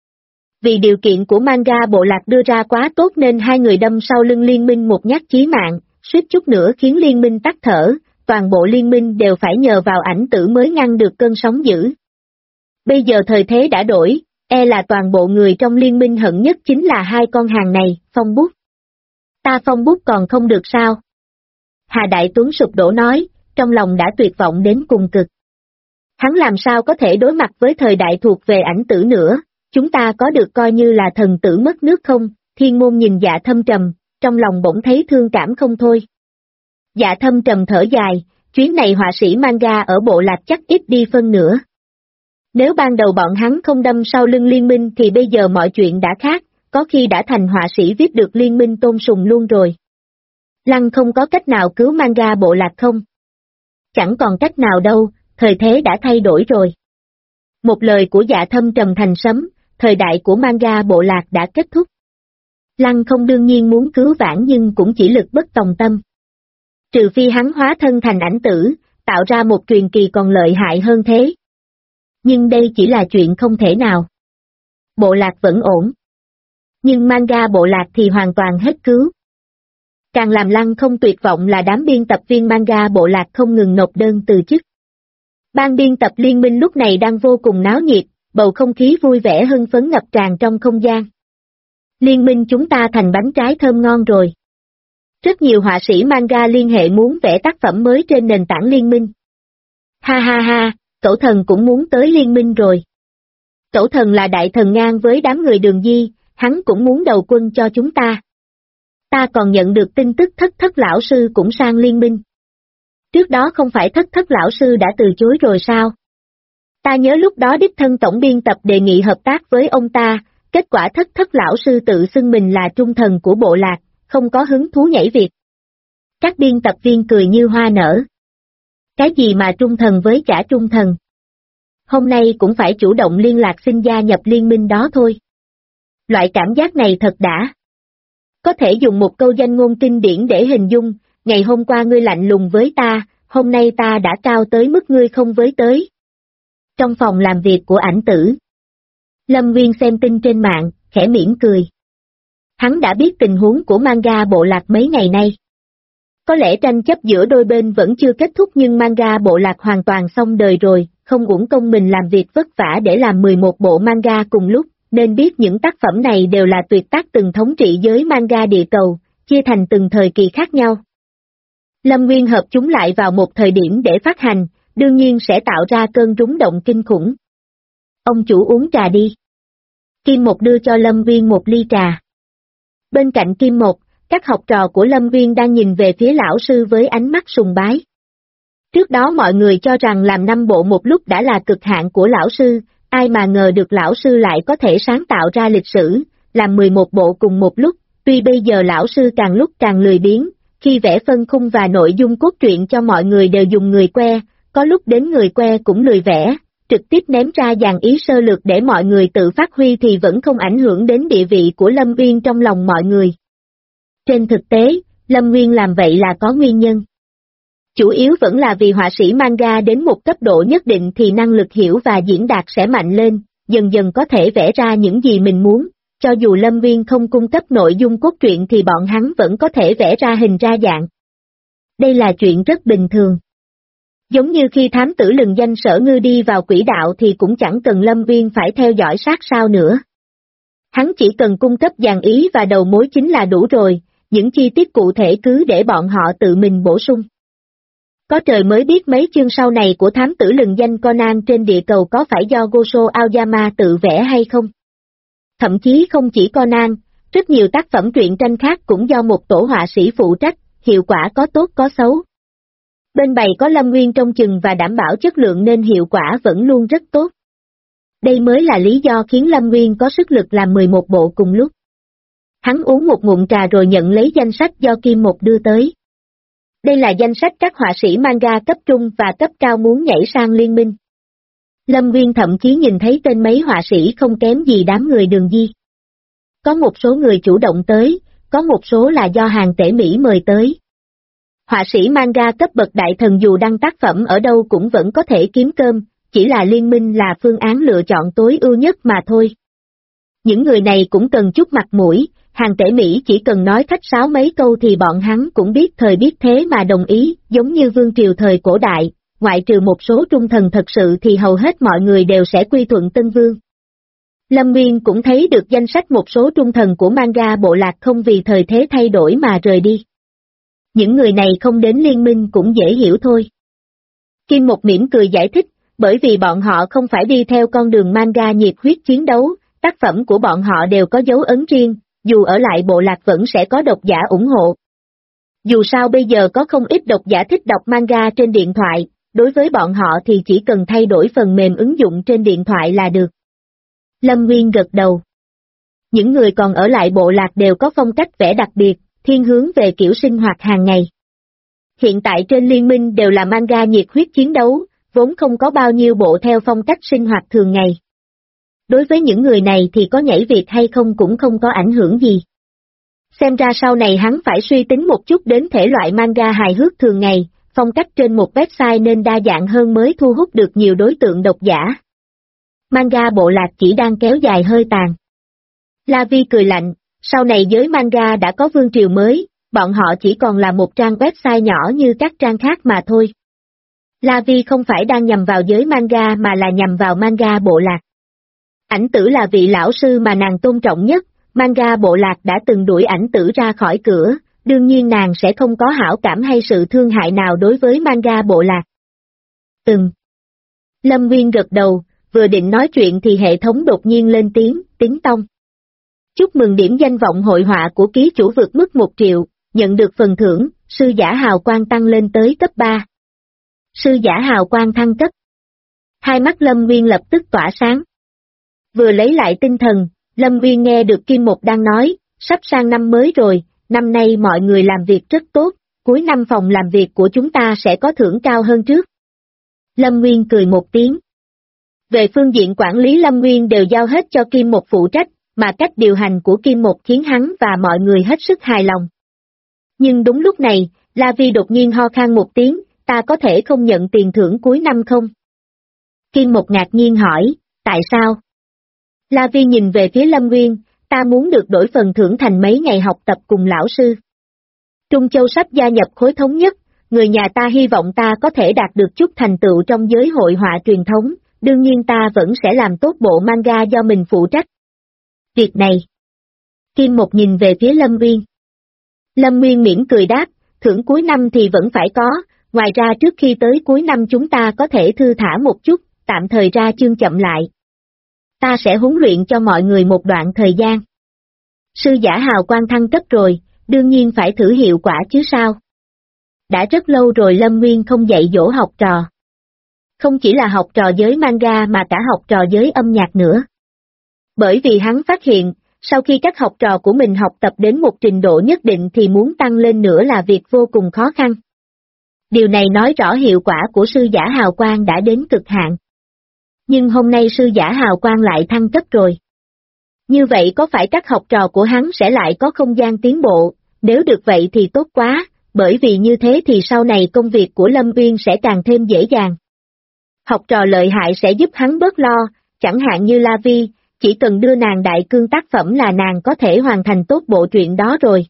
Vì điều kiện của manga bộ lạc đưa ra quá tốt nên hai người đâm sau lưng liên minh một nhát chí mạng, suýt chút nữa khiến liên minh tắt thở, toàn bộ liên minh đều phải nhờ vào ảnh tử mới ngăn được cơn sóng dữ. Bây giờ thời thế đã đổi, là toàn bộ người trong liên minh hận nhất chính là hai con hàng này, Phong Bút. Ta Phong Bút còn không được sao? Hà Đại Tuấn sụp đổ nói, trong lòng đã tuyệt vọng đến cùng cực. Hắn làm sao có thể đối mặt với thời đại thuộc về ảnh tử nữa, chúng ta có được coi như là thần tử mất nước không? Thiên Môn nhìn Dạ Thâm Trầm, trong lòng bỗng thấy thương cảm không thôi. Dạ Thâm Trầm thở dài, chuyến này họa sĩ manga ở bộ lạc chắc ít đi phân nửa. Nếu ban đầu bọn hắn không đâm sau lưng liên minh thì bây giờ mọi chuyện đã khác, có khi đã thành họa sĩ viết được liên minh tôn sùng luôn rồi. Lăng không có cách nào cứu manga bộ lạc không? Chẳng còn cách nào đâu, thời thế đã thay đổi rồi. Một lời của Dạ Thâm Trầm thành sấm, thời đại của manga bộ lạc đã kết thúc. Lăng không đương nhiên muốn cứu vãn nhưng cũng chỉ lực bất tòng tâm. Trừ phi hắn hóa thân thành ảnh tử, tạo ra một truyền kỳ còn lợi hại hơn thế. Nhưng đây chỉ là chuyện không thể nào. Bộ lạc vẫn ổn. Nhưng manga bộ lạc thì hoàn toàn hết cứu. Càng làm Lăng không tuyệt vọng là đám biên tập viên manga bộ lạc không ngừng nộp đơn từ chức. Ban biên tập liên minh lúc này đang vô cùng náo nhiệt, bầu không khí vui vẻ hưng phấn ngập tràn trong không gian. Liên minh chúng ta thành bánh trái thơm ngon rồi. Rất nhiều họa sĩ manga liên hệ muốn vẽ tác phẩm mới trên nền tảng liên minh. Ha ha ha, Cẩu Thần cũng muốn tới liên minh rồi. Cẩu Thần là đại thần ngang với đám người Đường Di, hắn cũng muốn đầu quân cho chúng ta. Ta còn nhận được tin tức Thất lão sư cũng sang liên minh. Trước đó không phải Thất lão sư đã từ chối rồi sao? Ta nhớ lúc đó đích thân tổng biên tập đề nghị hợp tác với ông ta, kết quả thất thất lão sư tự xưng mình là trung thần của bộ lạc, không có hứng thú nhảy việc. Các biên tập viên cười như hoa nở. Cái gì mà trung thần với chả trung thần? Hôm nay cũng phải chủ động liên lạc xin gia nhập liên minh đó thôi. Loại cảm giác này thật đã. Có thể dùng một câu danh ngôn kinh điển để hình dung, ngày hôm qua ngươi lạnh lùng với ta, hôm nay ta đã cao tới mức ngươi không với tới. Trong phòng làm việc của ảnh tử, Lâm Nguyên xem tin trên mạng, khẽ mỉm cười. Hắn đã biết tình huống của manga bộ lạc mấy ngày nay. Có lẽ tranh chấp giữa đôi bên vẫn chưa kết thúc nhưng manga bộ lạc hoàn toàn xong đời rồi, không uổng công mình làm việc vất vả để làm 11 bộ manga cùng lúc, nên biết những tác phẩm này đều là tuyệt tác từng thống trị giới manga địa cầu, chia thành từng thời kỳ khác nhau. Lâm Nguyên hợp chúng lại vào một thời điểm để phát hành, đương nhiên sẽ tạo ra cơn rúng động kinh khủng. Ông chủ uống trà đi. Kim Một đưa cho Lâm Nguyên một ly trà. Bên cạnh Kim Một, các học trò của Lâm Nguyên đang nhìn về phía lão sư với ánh mắt sùng bái. Trước đó mọi người cho rằng làm 5 bộ một lúc đã là cực hạn của lão sư, ai mà ngờ được lão sư lại có thể sáng tạo ra lịch sử, làm 11 bộ cùng một lúc, tuy bây giờ lão sư càng lúc càng lười biếng, khi vẽ phân khung và nội dung cốt truyện cho mọi người đều dùng người que, có lúc đến người que cũng lười vẽ, trực tiếp ném ra dàn ý sơ lược để mọi người tự phát huy thì vẫn không ảnh hưởng đến địa vị của Lâm Nguyên trong lòng mọi người. Trên thực tế, Lâm Nguyên làm vậy là có nguyên nhân. Chủ yếu vẫn là vì họa sĩ manga đến một cấp độ nhất định thì năng lực hiểu và diễn đạt sẽ mạnh lên, dần dần có thể vẽ ra những gì mình muốn, cho dù Lâm Nguyên không cung cấp nội dung cốt truyện thì bọn hắn vẫn có thể vẽ ra hình ra dạng. Đây là chuyện rất bình thường. Giống như khi thám tử lừng danh Sở Ngư đi vào quỹ đạo thì cũng chẳng cần Lâm Nguyên phải theo dõi sát sao nữa. Hắn chỉ cần cung cấp dàn ý và đầu mối chính là đủ rồi, những chi tiết cụ thể cứ để bọn họ tự mình bổ sung. Có trời mới biết mấy chương sau này của thám tử lừng danh Conan trên địa cầu có phải do Gosho Aoyama tự vẽ hay không? Thậm chí không chỉ Conan, rất nhiều tác phẩm truyện tranh khác cũng do một tổ họa sĩ phụ trách, hiệu quả có tốt có xấu. Bên bày có Lâm Nguyên trong chừng và đảm bảo chất lượng nên hiệu quả vẫn luôn rất tốt. Đây mới là lý do khiến Lâm Nguyên có sức lực làm 11 bộ cùng lúc. Hắn uống một ngụm trà rồi nhận lấy danh sách do Kim Một đưa tới. Đây là danh sách các họa sĩ manga cấp trung và cấp cao muốn nhảy sang liên minh. Lâm Nguyên thậm chí nhìn thấy tên mấy họa sĩ không kém gì đám người Đường Di. Có một số người chủ động tới, có một số là do hàng tể Mỹ mời tới. Họa sĩ manga cấp bậc đại thần dù đăng tác phẩm ở đâu cũng vẫn có thể kiếm cơm, chỉ là liên minh là phương án lựa chọn tối ưu nhất mà thôi. Những người này cũng cần chút mặt mũi, hàng tể Mỹ chỉ cần nói khách sáo mấy câu thì bọn hắn cũng biết thời biết thế mà đồng ý, giống như vương triều thời cổ đại, ngoại trừ một số trung thần thật sự thì hầu hết mọi người đều sẽ quy thuận Tân Vương. Lâm Nguyên cũng thấy được danh sách một số trung thần của manga bộ lạc không vì thời thế thay đổi mà rời đi. Những người này không đến liên minh cũng dễ hiểu thôi. Kim Một mỉm cười giải thích, bởi vì bọn họ không phải đi theo con đường manga nhiệt huyết chiến đấu, tác phẩm của bọn họ đều có dấu ấn riêng, dù ở lại bộ lạc vẫn sẽ có độc giả ủng hộ. Dù sao bây giờ có không ít độc giả thích đọc manga trên điện thoại, đối với bọn họ thì chỉ cần thay đổi phần mềm ứng dụng trên điện thoại là được. Lâm Nguyên gật đầu. Những người còn ở lại bộ lạc đều có phong cách vẽ đặc biệt, thiên hướng về kiểu sinh hoạt hàng ngày. Hiện tại trên liên minh đều là manga nhiệt huyết chiến đấu, vốn không có bao nhiêu bộ theo phong cách sinh hoạt thường ngày. Đối với những người này thì có nhảy việc hay không cũng không có ảnh hưởng gì. Xem ra sau này hắn phải suy tính một chút đến thể loại manga hài hước thường ngày, phong cách trên một website nên đa dạng hơn mới thu hút được nhiều đối tượng độc giả. Manga bộ lạc chỉ đang kéo dài hơi tàn. La Vi cười lạnh, sau này giới manga đã có vương triều mới, bọn họ chỉ còn là một trang website nhỏ như các trang khác mà thôi. La Vi không phải đang nhằm vào giới manga mà là nhằm vào manga bộ lạc. Ảnh tử là vị lão sư mà nàng tôn trọng nhất, manga bộ lạc đã từng đuổi ảnh tử ra khỏi cửa, đương nhiên nàng sẽ không có hảo cảm hay sự thương hại nào đối với manga bộ lạc. Lâm Nguyên gật đầu, vừa định nói chuyện thì hệ thống đột nhiên lên tiếng, tiếng tông. Chúc mừng điểm danh vọng hội họa của ký chủ vượt mức 1 triệu, nhận được phần thưởng, sư giả hào quang tăng lên tới cấp 3. Sư giả hào quang thăng cấp. Hai mắt Lâm Nguyên lập tức tỏa sáng. Vừa lấy lại tinh thần, Lâm Nguyên nghe được Kim Một đang nói, sắp sang năm mới rồi, năm nay mọi người làm việc rất tốt, cuối năm phòng làm việc của chúng ta sẽ có thưởng cao hơn trước. Lâm Nguyên cười một tiếng. Về phương diện quản lý Lâm Nguyên đều giao hết cho Kim Một phụ trách, mà cách điều hành của Kim Một khiến hắn và mọi người hết sức hài lòng. Nhưng đúng lúc này, La Vi đột nhiên ho khan một tiếng, ta có thể không nhận tiền thưởng cuối năm không? Kim Một ngạc nhiên hỏi, tại sao? La Vi nhìn về phía Lâm Nguyên, ta muốn được đổi phần thưởng thành mấy ngày học tập cùng lão sư. Trung Châu sắp gia nhập khối thống nhất, người nhà ta hy vọng ta có thể đạt được chút thành tựu trong giới hội họa truyền thống, đương nhiên ta vẫn sẽ làm tốt bộ manga do mình phụ trách. Việc này. Kim Một nhìn về phía Lâm Nguyên. Lâm Nguyên mỉm cười đáp, thưởng cuối năm thì vẫn phải có, ngoài ra trước khi tới cuối năm chúng ta có thể thư thả một chút, tạm thời ra chương chậm lại. Ta sẽ huấn luyện cho mọi người một đoạn thời gian. Sư giả hào quang thăng cấp rồi, đương nhiên phải thử hiệu quả chứ sao. Đã rất lâu rồi Lâm Nguyên không dạy dỗ học trò. Không chỉ là học trò giới manga mà cả học trò giới âm nhạc nữa. Bởi vì hắn phát hiện, sau khi các học trò của mình học tập đến một trình độ nhất định thì muốn tăng lên nữa là việc vô cùng khó khăn. Điều này nói rõ hiệu quả của sư giả hào quang đã đến cực hạn. Nhưng hôm nay sư giả hào quang lại thăng cấp rồi. Như vậy có phải các học trò của hắn sẽ lại có không gian tiến bộ, nếu được vậy thì tốt quá, bởi vì như thế thì sau này công việc của Lâm Nguyên sẽ càng thêm dễ dàng. Học trò lợi hại sẽ giúp hắn bớt lo, chẳng hạn như La Vi, chỉ cần đưa nàng đại cương tác phẩm là nàng có thể hoàn thành tốt bộ truyện đó rồi.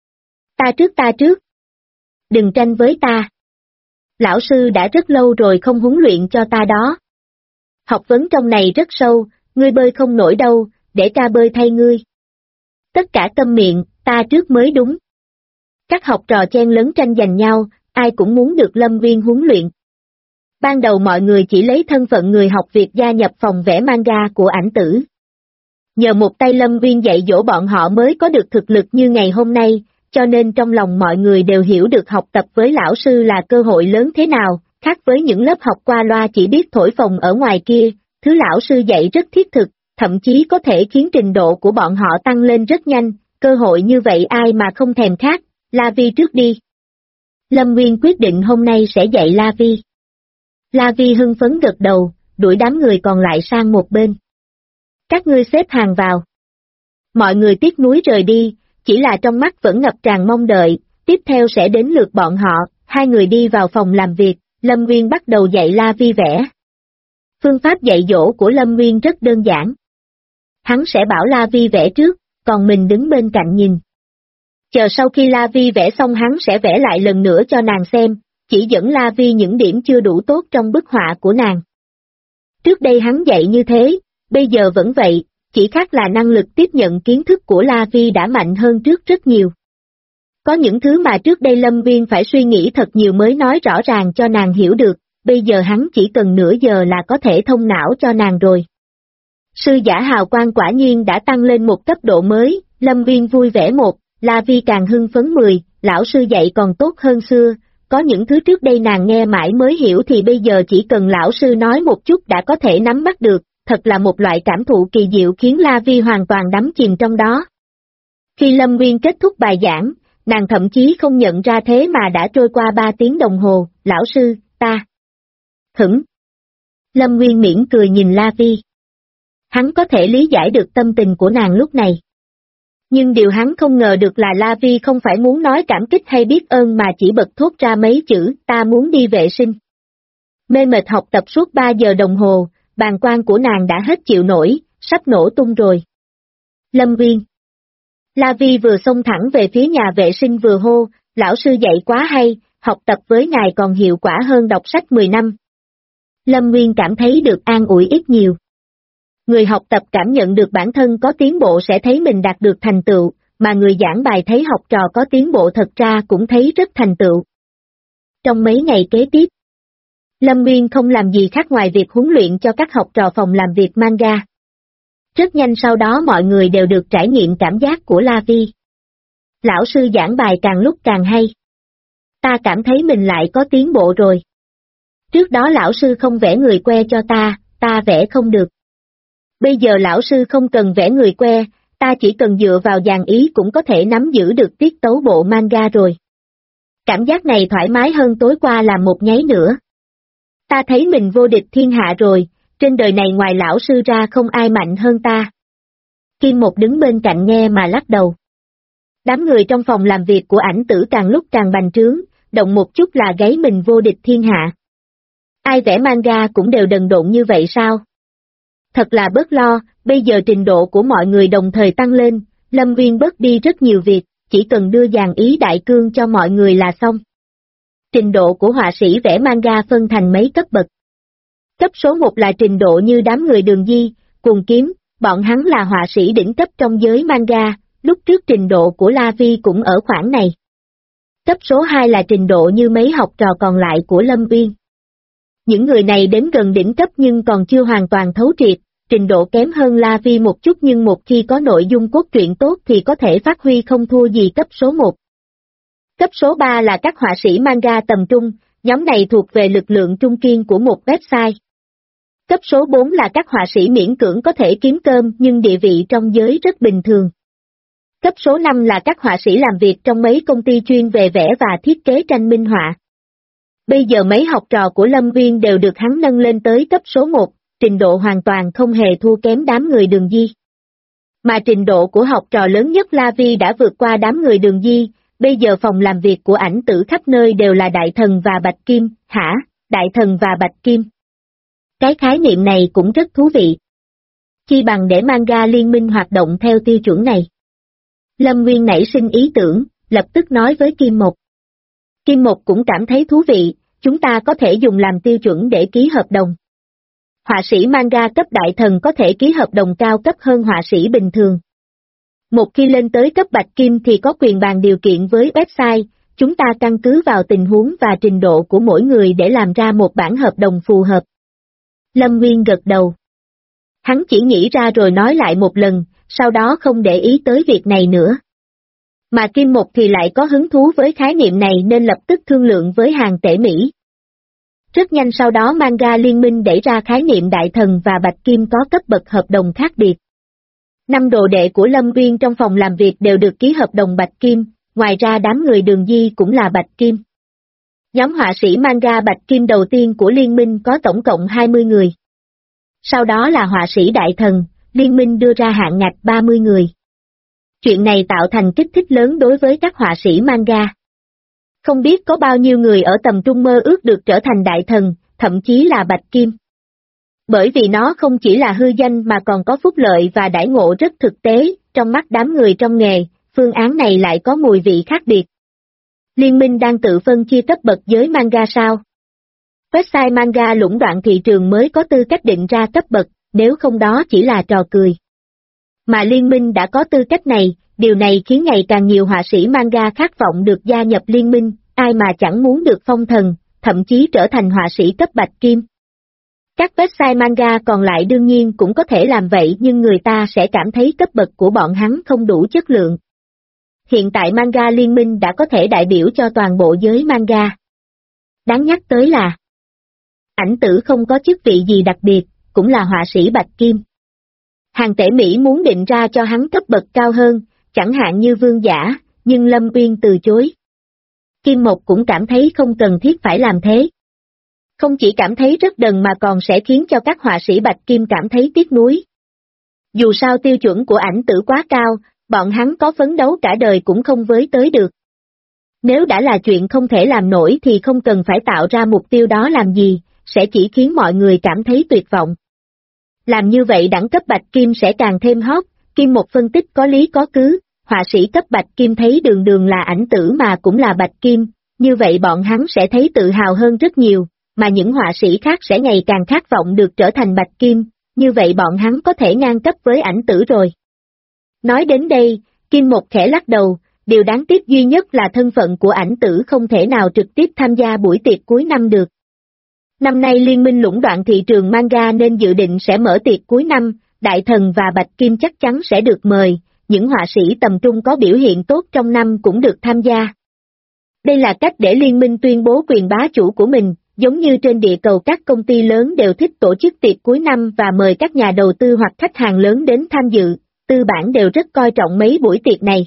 Ta trước. Đừng tranh với ta. Lão sư đã rất lâu rồi không huấn luyện cho ta đó. Học vấn trong này rất sâu, ngươi bơi không nổi đâu, để ca bơi thay ngươi. Tất cả câm miệng, ta trước mới đúng. Các học trò chen lấn tranh giành nhau, ai cũng muốn được Lâm Nguyên huấn luyện. Ban đầu mọi người chỉ lấy thân phận người học việc gia nhập phòng vẽ manga của ảnh tử. Nhờ một tay Lâm Nguyên dạy dỗ bọn họ mới có được thực lực như ngày hôm nay, cho nên trong lòng mọi người đều hiểu được học tập với lão sư là cơ hội lớn thế nào, khác với những lớp học qua loa chỉ biết thổi phồng ở ngoài kia, thứ lão sư dạy rất thiết thực, thậm chí có thể khiến trình độ của bọn họ tăng lên rất nhanh, cơ hội như vậy ai mà không thèm khát. La Vi trước đi. Lâm Nguyên quyết định hôm nay sẽ dạy La Vi. La Vi hưng phấn gật đầu, đuổi đám người còn lại sang một bên. Các ngươi xếp hàng vào. Mọi người tiếc nuối rời đi, chỉ là trong mắt vẫn ngập tràn mong đợi, tiếp theo sẽ đến lượt bọn họ, hai người đi vào phòng làm việc, Lâm Nguyên bắt đầu dạy La Vi vẽ. Phương pháp dạy dỗ của Lâm Nguyên rất đơn giản. Hắn sẽ bảo La Vi vẽ trước, còn mình đứng bên cạnh nhìn. Chờ sau khi La Vi vẽ xong hắn sẽ vẽ lại lần nữa cho nàng xem, chỉ dẫn La Vi những điểm chưa đủ tốt trong bức họa của nàng. Trước đây hắn dạy như thế, bây giờ vẫn vậy, chỉ khác là năng lực tiếp nhận kiến thức của La Vi đã mạnh hơn trước rất nhiều. Có những thứ mà trước đây Lâm Nguyên phải suy nghĩ thật nhiều mới nói rõ ràng cho nàng hiểu được, bây giờ hắn chỉ cần nửa giờ là có thể thông não cho nàng rồi. Sư giả hào quang quả nhiên đã tăng lên một cấp độ mới, Lâm Nguyên vui vẻ một, La Vi càng hưng phấn 10, lão sư dạy còn tốt hơn xưa, có những thứ trước đây nàng nghe mãi mới hiểu thì bây giờ chỉ cần lão sư nói một chút đã có thể nắm bắt được, thật là một loại cảm thụ kỳ diệu khiến La Vi hoàn toàn đắm chìm trong đó. Khi Lâm Nguyên kết thúc bài giảng, nàng thậm chí không nhận ra thế mà đã trôi qua 3 tiếng đồng hồ, lão sư, ta. Lâm Nguyên mỉm cười nhìn La Vi. Hắn có thể lý giải được tâm tình của nàng lúc này. Nhưng điều hắn không ngờ được là La Vi không phải muốn nói cảm kích hay biết ơn mà chỉ bật thốt ra mấy chữ, ta muốn đi vệ sinh. Mê mệt học tập suốt 3 giờ đồng hồ, bàng quang của nàng đã hết chịu nổi, sắp nổ tung rồi. Lâm Nguyên. La Vi vừa xông thẳng về phía nhà vệ sinh vừa hô, lão sư dạy quá hay, học tập với ngài còn hiệu quả hơn đọc sách 10 năm. Lâm Nguyên cảm thấy được an ủi ít nhiều. Người học tập cảm nhận được bản thân có tiến bộ sẽ thấy mình đạt được thành tựu, mà người giảng bài thấy học trò có tiến bộ thật ra cũng thấy rất thành tựu. Trong mấy ngày kế tiếp, Lâm Nguyên không làm gì khác ngoài việc huấn luyện cho các học trò phòng làm việc manga. Rất nhanh sau đó mọi người đều được trải nghiệm cảm giác của La Vi. Lão sư giảng bài càng lúc càng hay. Ta cảm thấy mình lại có tiến bộ rồi. Trước đó lão sư không vẽ người que cho ta vẽ không được. Bây giờ lão sư không cần vẽ người que, ta chỉ cần dựa vào dàn ý cũng có thể nắm giữ được tiết tấu bộ manga rồi. Cảm giác này thoải mái hơn tối qua làm một nháy nữa. Ta thấy mình vô địch thiên hạ rồi, trên đời này ngoài lão sư ra không ai mạnh hơn ta. Kim Một đứng bên cạnh nghe mà lắc đầu. Đám người trong phòng làm việc của ảnh tử càng lúc càng bành trướng, động một chút là gáy mình vô địch thiên hạ. Ai vẽ manga cũng đều đần độn như vậy sao? Thật là bớt lo, bây giờ trình độ của mọi người đồng thời tăng lên, Lâm Uyên bớt đi rất nhiều việc, chỉ cần đưa dàn ý đại cương cho mọi người là xong. Trình độ của họa sĩ vẽ manga phân thành mấy cấp bậc. Cấp số 1 là trình độ như đám người Đường Di, Cuồng Kiếm, bọn hắn là họa sĩ đỉnh cấp trong giới manga, lúc trước trình độ của La Vi cũng ở khoảng này. Cấp số 2 là trình độ như mấy học trò còn lại của Lâm Uyên. Những người này đến gần đỉnh cấp nhưng còn chưa hoàn toàn thấu triệt, trình độ kém hơn La Vi một chút nhưng một khi có nội dung cốt truyện tốt thì có thể phát huy không thua gì cấp số 1. Cấp số 3 là các họa sĩ manga tầm trung, nhóm này thuộc về lực lượng trung kiên của một website. Cấp số 4 là các họa sĩ miễn cưỡng có thể kiếm cơm nhưng địa vị trong giới rất bình thường. Cấp số 5 là các họa sĩ làm việc trong mấy công ty chuyên về vẽ và thiết kế tranh minh họa. Bây giờ mấy học trò của Lâm Uyên đều được hắn nâng lên tới cấp số 1, trình độ hoàn toàn không hề thua kém đám người Đường Di. Mà trình độ của học trò lớn nhất La Vi đã vượt qua đám người Đường Di, bây giờ phòng làm việc của ảnh tử khắp nơi đều là Đại Thần và Bạch Kim, hả, Đại Thần và Bạch Kim. Cái khái niệm này cũng rất thú vị. Chi bằng để manga liên minh hoạt động theo tiêu chuẩn này. Lâm Nguyên nảy sinh ý tưởng, lập tức nói với Kim Một. Kim Một cũng cảm thấy thú vị, chúng ta có thể dùng làm tiêu chuẩn để ký hợp đồng. Họa sĩ manga cấp Đại Thần có thể ký hợp đồng cao cấp hơn họa sĩ bình thường. Một khi lên tới cấp Bạch Kim thì có quyền bàn điều kiện với website, chúng ta căn cứ vào tình huống và trình độ của mỗi người để làm ra một bản hợp đồng phù hợp. Lâm Nguyên gật đầu. Hắn chỉ nghĩ ra rồi nói lại một lần, sau đó không để ý tới việc này nữa. Mà Kim Một thì lại có hứng thú với khái niệm này nên lập tức thương lượng với Hàng Tể Mỹ. Rất nhanh sau đó manga liên minh đẩy ra khái niệm Đại Thần và Bạch Kim có cấp bậc hợp đồng khác biệt. 5 đồ đệ của Lâm Uyên trong phòng làm việc đều được ký hợp đồng Bạch Kim, ngoài ra đám người Đường Di cũng là Bạch Kim. Nhóm họa sĩ manga Bạch Kim đầu tiên của liên minh có tổng cộng 20 người. Sau đó là họa sĩ Đại Thần, liên minh đưa ra hạn ngạch 30 người. Chuyện này tạo thành kích thích lớn đối với các họa sĩ manga. Không biết có bao nhiêu người ở tầm trung mơ ước được trở thành Đại Thần, thậm chí là Bạch Kim. Bởi vì nó không chỉ là hư danh mà còn có phúc lợi và đãi ngộ rất thực tế, trong mắt đám người trong nghề, phương án này lại có mùi vị khác biệt. Liên minh đang tự phân chia cấp bậc giới manga sao? Website manga lũng đoạn thị trường mới có tư cách định ra cấp bậc, nếu không đó chỉ là trò cười. Mà liên minh đã có tư cách này, điều này khiến ngày càng nhiều họa sĩ manga khát vọng được gia nhập liên minh, ai mà chẳng muốn được phong thần, thậm chí trở thành họa sĩ cấp Bạch Kim. Các website manga còn lại đương nhiên cũng có thể làm vậy nhưng người ta sẽ cảm thấy cấp bậc của bọn hắn không đủ chất lượng. Hiện tại manga liên minh đã có thể đại biểu cho toàn bộ giới manga. Đáng nhắc tới là ảnh tử không có chức vị gì đặc biệt, cũng là họa sĩ Bạch Kim. Hàng Tể Mỹ muốn định ra cho hắn cấp bậc cao hơn, chẳng hạn như vương giả, nhưng Lâm Uyên từ chối. Kim Một cũng cảm thấy không cần thiết phải làm thế. Không chỉ cảm thấy rất đần mà còn sẽ khiến cho các họa sĩ Bạch Kim cảm thấy tiếc nuối. Dù sao tiêu chuẩn của ảnh tử quá cao, bọn hắn có phấn đấu cả đời cũng không với tới được. Nếu đã là chuyện không thể làm nổi thì không cần phải tạo ra mục tiêu đó làm gì, sẽ chỉ khiến mọi người cảm thấy tuyệt vọng. Làm như vậy đẳng cấp Bạch Kim sẽ càng thêm hot, Kim Một phân tích có lý có cứ, họa sĩ cấp Bạch Kim thấy đường đường là ảnh tử mà cũng là Bạch Kim, như vậy bọn hắn sẽ thấy tự hào hơn rất nhiều, mà những họa sĩ khác sẽ ngày càng khát vọng được trở thành Bạch Kim, như vậy bọn hắn có thể ngang cấp với ảnh tử rồi. Nói đến đây, Kim Một khẽ lắc đầu, điều đáng tiếc duy nhất là thân phận của ảnh tử không thể nào trực tiếp tham gia buổi tiệc cuối năm được. Năm nay liên minh lũng đoạn thị trường manga nên dự định sẽ mở tiệc cuối năm, Đại Thần và Bạch Kim chắc chắn sẽ được mời, những họa sĩ tầm trung có biểu hiện tốt trong năm cũng được tham gia. Đây là cách để liên minh tuyên bố quyền bá chủ của mình, giống như trên địa cầu các công ty lớn đều thích tổ chức tiệc cuối năm và mời các nhà đầu tư hoặc khách hàng lớn đến tham dự, tư bản đều rất coi trọng mấy buổi tiệc này.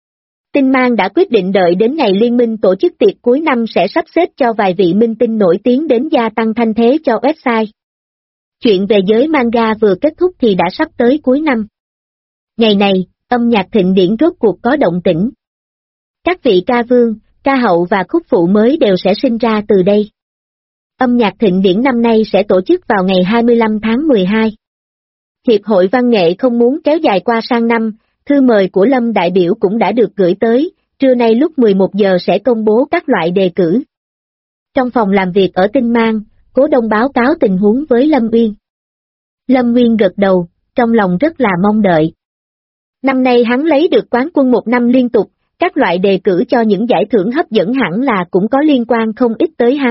Tinh Mang đã quyết định đợi đến ngày liên minh tổ chức tiệc cuối năm sẽ sắp xếp cho vài vị minh tinh nổi tiếng đến gia tăng thanh thế cho website. Chuyện về giới manga vừa kết thúc thì đã sắp tới cuối năm. Ngày này, âm nhạc thịnh điển rốt cuộc có động tĩnh. Các vị ca vương, ca hậu và khúc phụ mới đều sẽ sinh ra từ đây. Âm nhạc thịnh điển năm nay sẽ tổ chức vào ngày 25 tháng 12. Hiệp hội Văn nghệ không muốn kéo dài qua sang năm, thư mời của Lâm đại biểu cũng đã được gửi tới, trưa nay lúc 11 giờ sẽ công bố các loại đề cử. Trong phòng làm việc ở Tinh Mang, Cố Đông báo cáo tình huống với Lâm Uyên. Lâm Uyên gật đầu, trong lòng rất là mong đợi. Năm nay hắn lấy được quán quân một năm liên tục, các loại đề cử cho những giải thưởng hấp dẫn hẳn là cũng có liên quan không ít tới hắn.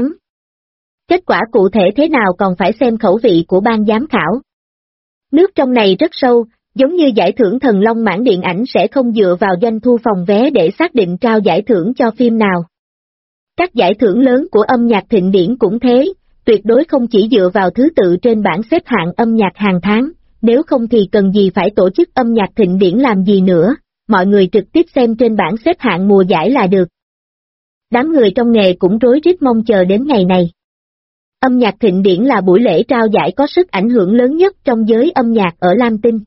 Kết quả cụ thể thế nào còn phải xem khẩu vị của ban giám khảo. Nước trong này rất sâu, giống như giải thưởng Thần Long Mãn điện ảnh sẽ không dựa vào doanh thu phòng vé để xác định trao giải thưởng cho phim nào. Các giải thưởng lớn của âm nhạc thịnh điển cũng thế, tuyệt đối không chỉ dựa vào thứ tự trên bảng xếp hạng âm nhạc hàng tháng, nếu không thì cần gì phải tổ chức âm nhạc thịnh điển làm gì nữa, mọi người trực tiếp xem trên bảng xếp hạng mùa giải là được. Đám người trong nghề cũng rối rít mong chờ đến ngày này. Âm nhạc thịnh điển là buổi lễ trao giải có sức ảnh hưởng lớn nhất trong giới âm nhạc ở Lam Tinh.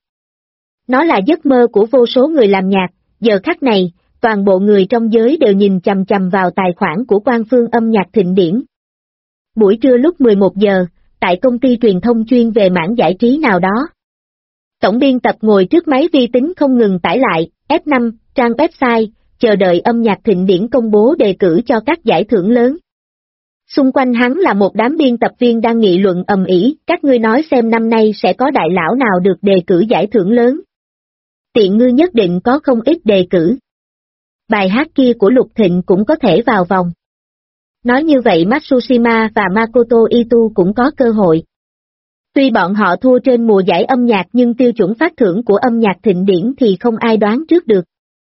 Nó là giấc mơ của vô số người làm nhạc, giờ khắc này, toàn bộ người trong giới đều nhìn chằm chằm vào tài khoản của quan phương âm nhạc thịnh điển. Buổi trưa lúc 11 giờ, tại công ty truyền thông chuyên về mảng giải trí nào đó. Tổng biên tập ngồi trước máy vi tính không ngừng tải lại, F5, trang website, chờ đợi âm nhạc thịnh điển công bố đề cử cho các giải thưởng lớn. Xung quanh hắn là một đám biên tập viên đang nghị luận ầm ĩ, các ngươi nói xem năm nay sẽ có đại lão nào được đề cử giải thưởng lớn. Tiện ngư nhất định có không ít đề cử. Bài hát kia của Lục Thịnh cũng có thể vào vòng. Nói như vậy Matsushima và Makoto Itu cũng có cơ hội. Tuy bọn họ thua trên mùa giải âm nhạc nhưng tiêu chuẩn phát thưởng của âm nhạc thịnh điển thì không ai đoán trước được.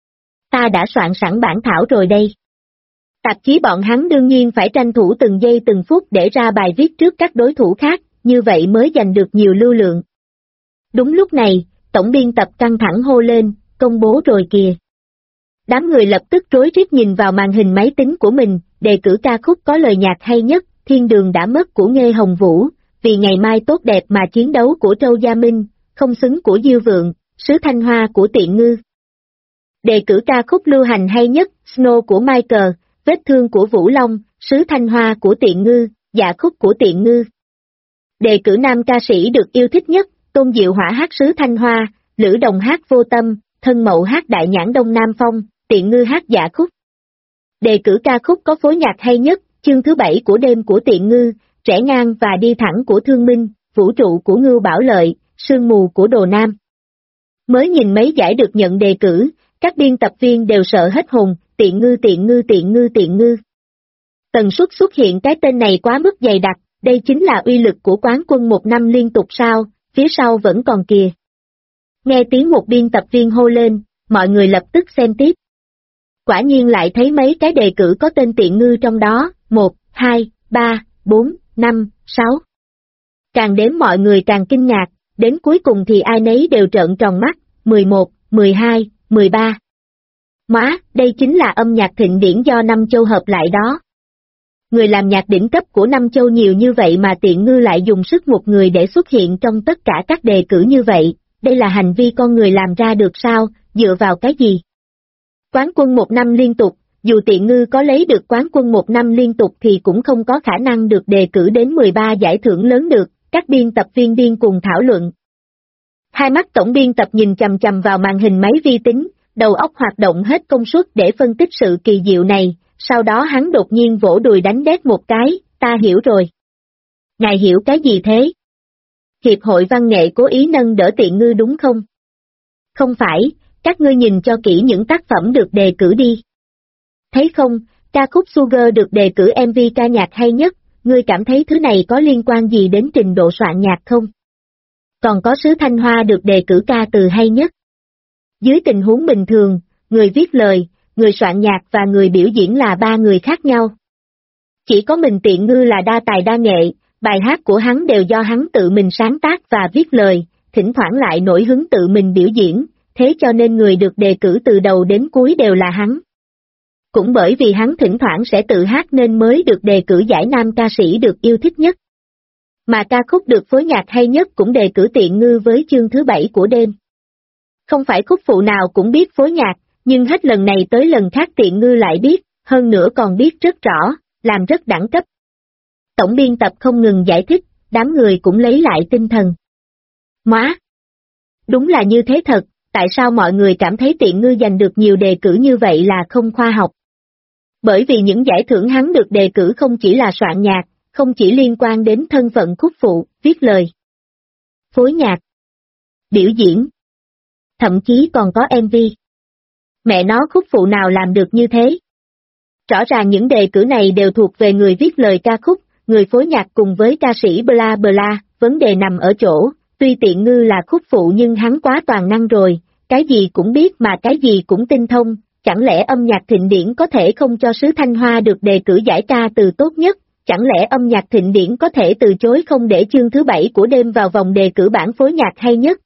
Ta đã soạn sẵn bản thảo rồi đây. Tạp chí bọn hắn đương nhiên phải tranh thủ từng giây từng phút để ra bài viết trước các đối thủ khác, như vậy mới giành được nhiều lưu lượng. Đúng lúc này, tổng biên tập căng thẳng hô lên, công bố rồi kìa. Đám người lập tức rối rít nhìn vào màn hình máy tính của mình, đề cử ca khúc có lời nhạc hay nhất, Thiên Đường đã mất của Nghê Hồng Vũ, Vì Ngày Mai Tốt Đẹp Mà Chiến Đấu của Trâu Gia Minh, Không Xứng của Diêu Vượng, Sứ Thanh Hoa của Tiện Ngư. Đề cử ca khúc lưu hành hay nhất, Snow của Michael, Vết Thương của Vũ Long, Sứ Thanh Hoa của Tiện Ngư, Dạ Khúc của Tiện Ngư. Đề cử nam ca sĩ được yêu thích nhất, Tôn Diệu Hỏa hát Sứ Thanh Hoa, Lữ Đồng hát Vô Tâm, Thân Mậu hát Đại Nhãn Đông Nam Phong, Tiện Ngư hát Dạ Khúc. Đề cử ca khúc có phối nhạc hay nhất, Chương thứ 7 của Đêm của Tiện Ngư, Rẽ Ngang và Đi Thẳng của Thương Minh, Vũ Trụ của Ngưu Bảo Lợi, Sương Mù của Đồ Nam. Mới nhìn mấy giải được nhận đề cử, các biên tập viên đều sợ hết hồn, Tiện Ngư Tiện Ngư Tiện Ngư Tiện Ngư. Tần suất xuất hiện cái tên này quá mức dày đặc, đây chính là uy lực của quán quân một năm liên tục sao, phía sau vẫn còn kìa. Nghe tiếng một biên tập viên hô lên, mọi người lập tức xem tiếp. Quả nhiên lại thấy mấy cái đề cử có tên Tiện Ngư trong đó, 1, 2, 3, 4, 5, 6. Càng đếm mọi người càng kinh ngạc, đến cuối cùng thì ai nấy đều trợn tròn mắt, 11, 12, 13. Má, đây chính là âm nhạc thịnh điển do Năm Châu hợp lại đó. Người làm nhạc đỉnh cấp của Năm Châu nhiều như vậy mà Tiện Ngư lại dùng sức một người để xuất hiện trong tất cả các đề cử như vậy, đây là hành vi con người làm ra được sao, dựa vào cái gì? Quán quân một năm liên tục, dù Tiện Ngư có lấy được quán quân một năm liên tục thì cũng không có khả năng được đề cử đến 13 giải thưởng lớn được, các biên tập viên điên cùng thảo luận. Hai mắt tổng biên tập nhìn chằm chằm vào màn hình máy vi tính, đầu óc hoạt động hết công suất để phân tích sự kỳ diệu này, sau đó hắn đột nhiên vỗ đùi đánh đét một cái, ta hiểu rồi. Ngài hiểu cái gì thế? Hiệp hội Văn nghệ cố ý nâng đỡ Tiện Ngư đúng không? Không phải, các ngươi nhìn cho kỹ những tác phẩm được đề cử đi. Thấy không, ca khúc Sugar được đề cử MV ca nhạc hay nhất, ngươi cảm thấy thứ này có liên quan gì đến trình độ soạn nhạc không? Còn có Sứ Thanh Hoa được đề cử ca từ hay nhất. Dưới tình huống bình thường, người viết lời, người soạn nhạc và người biểu diễn là ba người khác nhau. Chỉ có mình Tiện Ngư là đa tài đa nghệ, bài hát của hắn đều do hắn tự mình sáng tác và viết lời, thỉnh thoảng lại nổi hứng tự mình biểu diễn, thế cho nên người được đề cử từ đầu đến cuối đều là hắn. Cũng bởi vì hắn thỉnh thoảng sẽ tự hát nên mới được đề cử giải nam ca sĩ được yêu thích nhất. Mà ca khúc được phối nhạc hay nhất cũng đề cử Tiện Ngư với chương thứ 7 của đêm. Không phải khúc phụ nào cũng biết phối nhạc, nhưng hết lần này tới lần khác Tiện Ngư lại biết, hơn nữa còn biết rất rõ, làm rất đẳng cấp. Tổng biên tập không ngừng giải thích, đám người cũng lấy lại tinh thần. Móa! Đúng là như thế thật, tại sao mọi người cảm thấy Tiện Ngư giành được nhiều đề cử như vậy là không khoa học? Bởi vì những giải thưởng hắn được đề cử không chỉ là soạn nhạc, không chỉ liên quan đến thân phận khúc phụ, viết lời, phối nhạc, biểu diễn, thậm chí còn có MV. Mẹ nó khúc phụ nào làm được như thế? Rõ ràng những đề cử này đều thuộc về người viết lời ca khúc, người phối nhạc cùng với ca sĩ bla bla, vấn đề nằm ở chỗ, tuy Tiện Ngư là khúc phụ nhưng hắn quá toàn năng rồi, cái gì cũng biết mà cái gì cũng tinh thông, chẳng lẽ âm nhạc thịnh điển có thể không cho xứ Thanh Hoa được đề cử giải ca từ tốt nhất, chẳng lẽ âm nhạc thịnh điển có thể từ chối không để chương thứ 7 của đêm vào vòng đề cử bản phối nhạc hay nhất?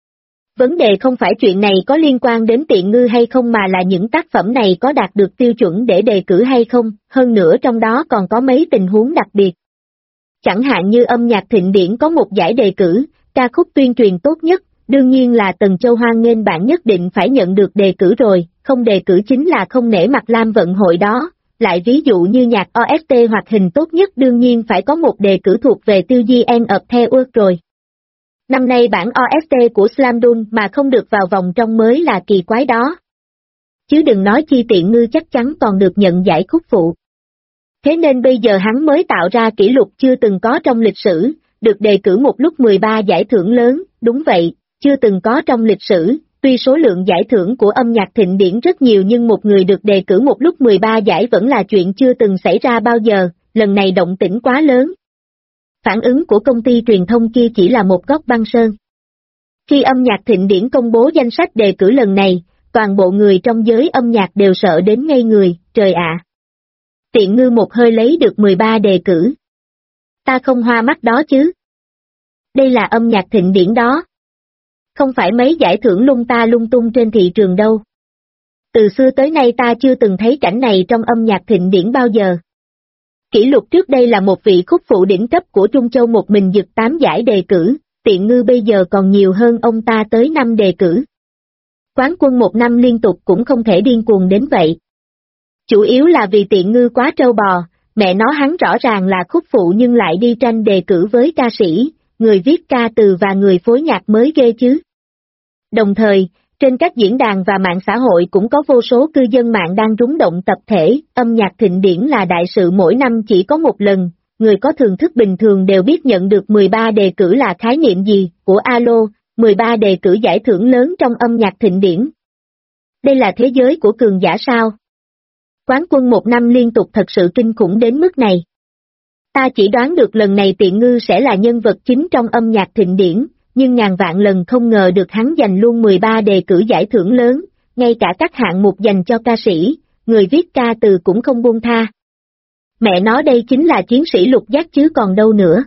Vấn đề không phải chuyện này có liên quan đến Tiện Ngư hay không mà là những tác phẩm này có đạt được tiêu chuẩn để đề cử hay không, hơn nữa trong đó còn có mấy tình huống đặc biệt. Chẳng hạn như âm nhạc thịnh điển có một giải đề cử, ca khúc tuyên truyền tốt nhất, đương nhiên là Tần Châu hoan nghênh bạn nhất định phải nhận được đề cử rồi, không đề cử chính là không nể mặt Lam vận hội đó. Lại ví dụ như nhạc OST hoạt hình tốt nhất đương nhiên phải có một đề cử thuộc về tiêu Di End of the World rồi. Năm nay bản OST của Slamdun mà không được vào vòng trong mới là kỳ quái đó. Chứ đừng nói chi Tiện Ngư chắc chắn còn được nhận giải khúc phụ. Thế nên bây giờ hắn mới tạo ra kỷ lục chưa từng có trong lịch sử, được đề cử một lúc 13 giải thưởng lớn, đúng vậy, chưa từng có trong lịch sử. Tuy số lượng giải thưởng của âm nhạc thịnh điển rất nhiều nhưng một người được đề cử một lúc 13 giải vẫn là chuyện chưa từng xảy ra bao giờ, lần này động tĩnh quá lớn. Phản ứng của công ty truyền thông kia chỉ là một góc băng sơn. Khi âm nhạc thịnh điển công bố danh sách đề cử lần này, toàn bộ người trong giới âm nhạc đều sợ đến ngây người, trời ạ. Tiện Ngư một hơi lấy được 13 đề cử. Ta không hoa mắt đó chứ. Đây là âm nhạc thịnh điển đó. Không phải mấy giải thưởng lung ta lung tung trên thị trường đâu. Từ xưa tới nay ta chưa từng thấy cảnh này trong âm nhạc thịnh điển bao giờ. Kỷ lục trước đây là một vị khúc phụ đỉnh cấp của Trung Châu một mình giật 8 giải đề cử, Tiện Ngư bây giờ còn nhiều hơn ông ta tới 5 đề cử. Quán quân một năm liên tục cũng không thể điên cuồng đến vậy. Chủ yếu là vì Tiện Ngư quá trâu bò, mẹ nó hắn rõ ràng là khúc phụ nhưng lại đi tranh đề cử với ca sĩ, người viết ca từ và người phối nhạc mới ghê chứ. Đồng thời, trên các diễn đàn và mạng xã hội cũng có vô số cư dân mạng đang rúng động tập thể, âm nhạc thịnh điển là đại sự mỗi năm chỉ có một lần, người có thưởng thức bình thường đều biết nhận được 13 đề cử là khái niệm gì, của alo, 13 đề cử giải thưởng lớn trong âm nhạc thịnh điển. Đây là thế giới của cường giả sao? Quán quân một năm liên tục thật sự kinh khủng đến mức này. Ta chỉ đoán được lần này Tiện Ngư sẽ là nhân vật chính trong âm nhạc thịnh điển, nhưng ngàn vạn lần không ngờ được hắn giành luôn 13 đề cử giải thưởng lớn, ngay cả các hạng mục dành cho ca sĩ, người viết ca từ cũng không buông tha. Mẹ nói đây chính là chiến sĩ lục giác chứ còn đâu nữa.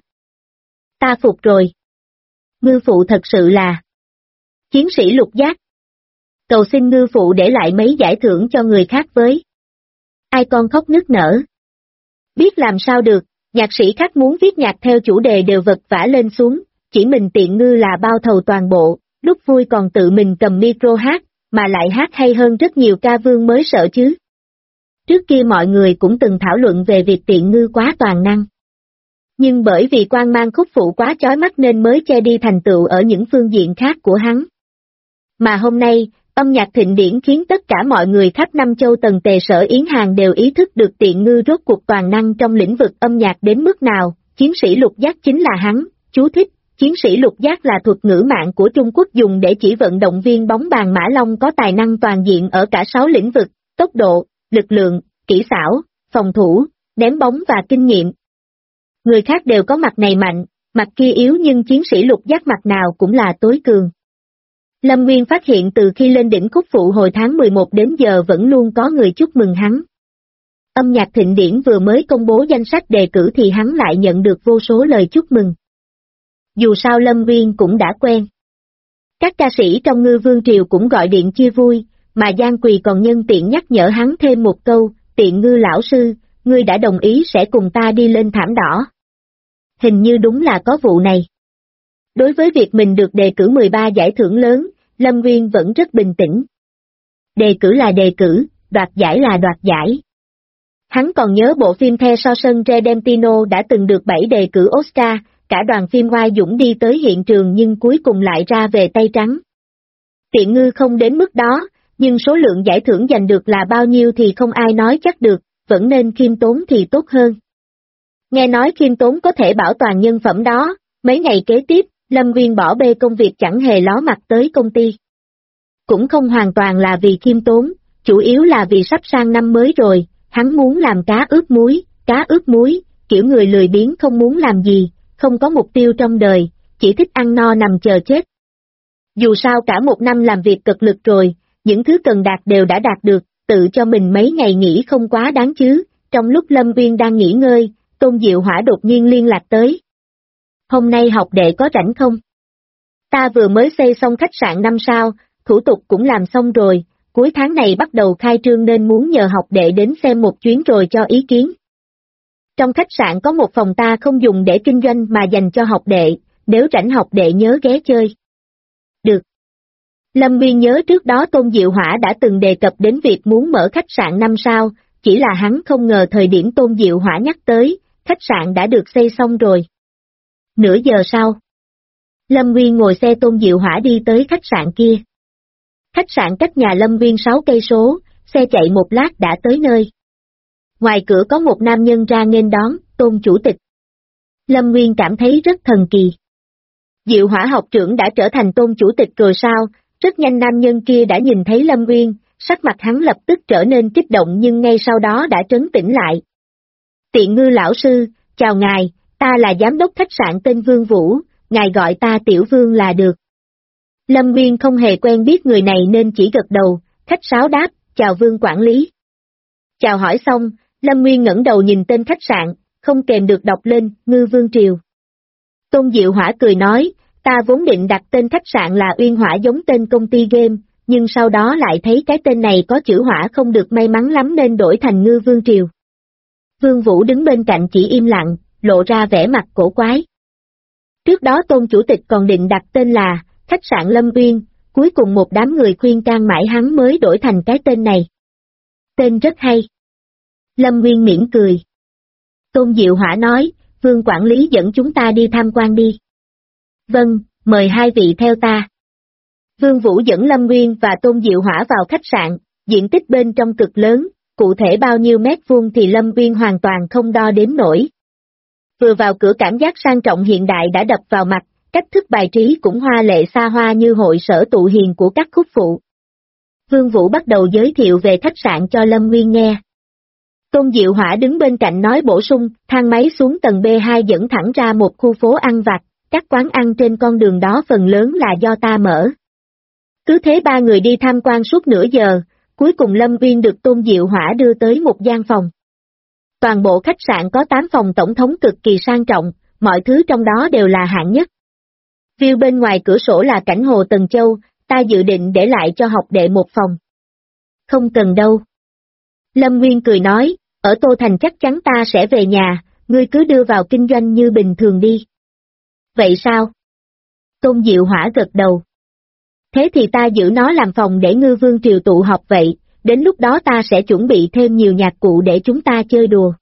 Ta phục rồi. Ngư phụ thật sự là chiến sĩ lục giác. Cầu xin ngư phụ để lại mấy giải thưởng cho người khác với. Ai con khóc nức nở. Biết làm sao được, nhạc sĩ khác muốn viết nhạc theo chủ đề đều vật vã lên xuống, chỉ mình Tiện Ngư là bao thầu toàn bộ, lúc vui còn tự mình cầm micro hát, mà lại hát hay hơn rất nhiều ca vương mới sợ chứ. Trước kia mọi người cũng từng thảo luận về việc Tiện Ngư quá toàn năng. Nhưng bởi vì quang mang khúc phụ quá chói mắt nên mới che đi thành tựu ở những phương diện khác của hắn. Mà hôm nay, âm nhạc thịnh điển khiến tất cả mọi người khắp Nam Châu Tần Tề Sở Yến Hàng đều ý thức được Tiện Ngư rốt cuộc toàn năng trong lĩnh vực âm nhạc đến mức nào, chiến sĩ lục giác chính là hắn, chú thích. Chiến sĩ lục giác là thuật ngữ mạng của Trung Quốc dùng để chỉ vận động viên bóng bàn Mã Long có tài năng toàn diện ở cả 6 lĩnh vực, tốc độ, lực lượng, kỹ xảo, phòng thủ, ném bóng và kinh nghiệm. Người khác đều có mặt này mạnh, mặt kia yếu nhưng chiến sĩ lục giác mặt nào cũng là tối cường. Lâm Nguyên phát hiện từ khi lên đỉnh khúc phụ hồi tháng 11 đến giờ vẫn luôn có người chúc mừng hắn. Âm nhạc thịnh điển vừa mới công bố danh sách đề cử thì hắn lại nhận được vô số lời chúc mừng. Dù sao Lâm Nguyên cũng đã quen. Các ca sĩ trong Ngư Vương Triều cũng gọi điện chia vui, mà Giang Quỳ còn nhân tiện nhắc nhở hắn thêm một câu, Tiện Ngư lão sư, ngươi đã đồng ý sẽ cùng ta đi lên thảm đỏ. Hình như đúng là có vụ này. Đối với việc mình được đề cử 13 giải thưởng lớn, Lâm Nguyên vẫn rất bình tĩnh. Đề cử là đề cử, đoạt giải là đoạt giải. Hắn còn nhớ bộ phim The Shawshank Redemption đã từng được 7 đề cử Oscar, cả đoàn phim oai dũng đi tới hiện trường nhưng cuối cùng lại ra về tay trắng. Tiện Ngư không đến mức đó, nhưng số lượng giải thưởng giành được là bao nhiêu thì không ai nói chắc được, vẫn nên khiêm tốn thì tốt hơn. Nghe nói khiêm tốn có thể bảo toàn nhân phẩm đó, mấy ngày kế tiếp, Lâm Nguyên bỏ bê công việc chẳng hề ló mặt tới công ty. Cũng không hoàn toàn là vì khiêm tốn, chủ yếu là vì sắp sang năm mới rồi, hắn muốn làm cá ướp muối, kiểu người lười biếng không muốn làm gì, không có mục tiêu trong đời, chỉ thích ăn no nằm chờ chết. Dù sao cả một năm làm việc cực lực rồi, những thứ cần đạt đều đã đạt được, tự cho mình mấy ngày nghỉ không quá đáng chứ. Trong lúc Lâm Nguyên đang nghỉ ngơi, Tôn Diệu Hỏa đột nhiên liên lạc tới. Hôm nay học đệ có rảnh không? Ta vừa mới xây xong khách sạn 5 sao, thủ tục cũng làm xong rồi, cuối tháng này bắt đầu khai trương nên muốn nhờ học đệ đến xem một chuyến rồi cho ý kiến. Trong khách sạn có một phòng ta không dùng để kinh doanh mà dành cho học đệ, nếu rảnh học đệ nhớ ghé chơi. Được. Lâm Nguyên nhớ trước đó Tôn Diệu Hỏa đã từng đề cập đến việc muốn mở khách sạn 5 sao, chỉ là hắn không ngờ thời điểm Tôn Diệu Hỏa nhắc tới, khách sạn đã được xây xong rồi. Nửa giờ sau, Lâm Nguyên ngồi xe Tôn Diệu Hỏa đi tới khách sạn kia. Khách sạn cách nhà Lâm Nguyên 6 cây số, xe chạy một lát đã tới nơi. Ngoài cửa có một nam nhân ra nghênh đón, Tôn chủ tịch. Lâm Nguyên cảm thấy rất thần kỳ. Diệu Hỏa học trưởng đã trở thành Tôn chủ tịch rồi sao? Rất nhanh nam nhân kia đã nhìn thấy Lâm Nguyên, sắc mặt hắn lập tức trở nên kích động nhưng ngay sau đó đã trấn tĩnh lại. Tiện Ngư lão sư, chào ngài, ta là giám đốc khách sạn tên Vương Vũ, ngài gọi ta Tiểu Vương là được. Lâm Nguyên không hề quen biết người này nên chỉ gật đầu, khách sáo đáp, chào Vương quản lý. Chào hỏi xong, Lâm Nguyên ngẩng đầu nhìn tên khách sạn, không kèm được đọc lên, Ngư Vương Triều. Tôn Diệu Hỏa cười nói, ta vốn định đặt tên khách sạn là Uyên Hỏa giống tên công ty game, nhưng sau đó lại thấy cái tên này có chữ hỏa không được may mắn lắm nên đổi thành Ngư Vương Triều. Vương Vũ đứng bên cạnh chỉ im lặng, lộ ra vẻ mặt cổ quái. Trước đó Tôn chủ tịch còn định đặt tên là khách sạn Lâm Uyên, cuối cùng một đám người khuyên can mãi hắn mới đổi thành cái tên này. Tên rất hay. Lâm Nguyên mỉm cười. Tôn Diệu Hỏa nói, Vương quản lý dẫn chúng ta đi tham quan đi. Vâng, mời hai vị theo ta. Vương Vũ dẫn Lâm Nguyên và Tôn Diệu Hỏa vào khách sạn, diện tích bên trong cực lớn, cụ thể bao nhiêu mét vuông thì Lâm Nguyên hoàn toàn không đo đếm nổi. Vừa vào cửa cảm giác sang trọng hiện đại đã đập vào mặt, cách thức bài trí cũng hoa lệ xa hoa như hội sở tụ hiền của các khúc phụ. Vương Vũ bắt đầu giới thiệu về khách sạn cho Lâm Nguyên nghe. Tôn Diệu Hỏa đứng bên cạnh nói bổ sung, thang máy xuống tầng B2 dẫn thẳng ra một khu phố ăn vặt, các quán ăn trên con đường đó phần lớn là do ta mở. Cứ thế ba người đi tham quan suốt nửa giờ, cuối cùng Lâm Nguyên được Tôn Diệu Hỏa đưa tới một gian phòng. Toàn bộ khách sạn có 8 phòng tổng thống cực kỳ sang trọng, mọi thứ trong đó đều là hạng nhất. View bên ngoài cửa sổ là cảnh hồ Tần Châu, ta dự định để lại cho học đệ một phòng. Không cần đâu. Lâm Nguyên cười nói, ở Tô Thành chắc chắn ta sẽ về nhà, ngươi cứ đưa vào kinh doanh như bình thường đi. Vậy sao? Tôn Diệu Hỏa gật đầu. Thế thì ta giữ nó làm phòng để Ngư Vương Triều tụ họp vậy, đến lúc đó ta sẽ chuẩn bị thêm nhiều nhạc cụ để chúng ta chơi đùa.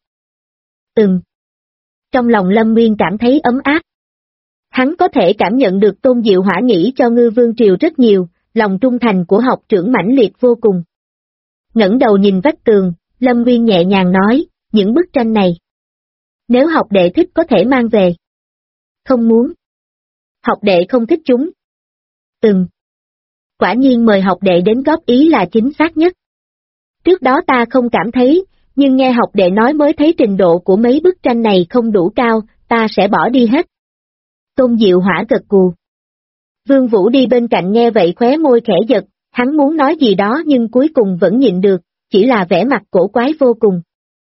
Trong lòng Lâm Nguyên cảm thấy ấm áp. Hắn có thể cảm nhận được Tôn Diệu Hỏa nghĩ cho Ngư Vương Triều rất nhiều, lòng trung thành của học trưởng mãnh liệt vô cùng. Ngẩng đầu nhìn vách tường, Lâm Nguyên nhẹ nhàng nói, những bức tranh này. Nếu học đệ thích có thể mang về. Không muốn. Học đệ không thích chúng. Quả nhiên mời học đệ đến góp ý là chính xác nhất. Trước đó ta không cảm thấy, nhưng nghe học đệ nói mới thấy trình độ của mấy bức tranh này không đủ cao, ta sẽ bỏ đi hết. Tôn Diệu Hỏa gật gù. Vương Vũ đi bên cạnh nghe vậy khóe môi khẽ giật, hắn muốn nói gì đó nhưng cuối cùng vẫn nhịn được, chỉ là vẻ mặt cổ quái vô cùng.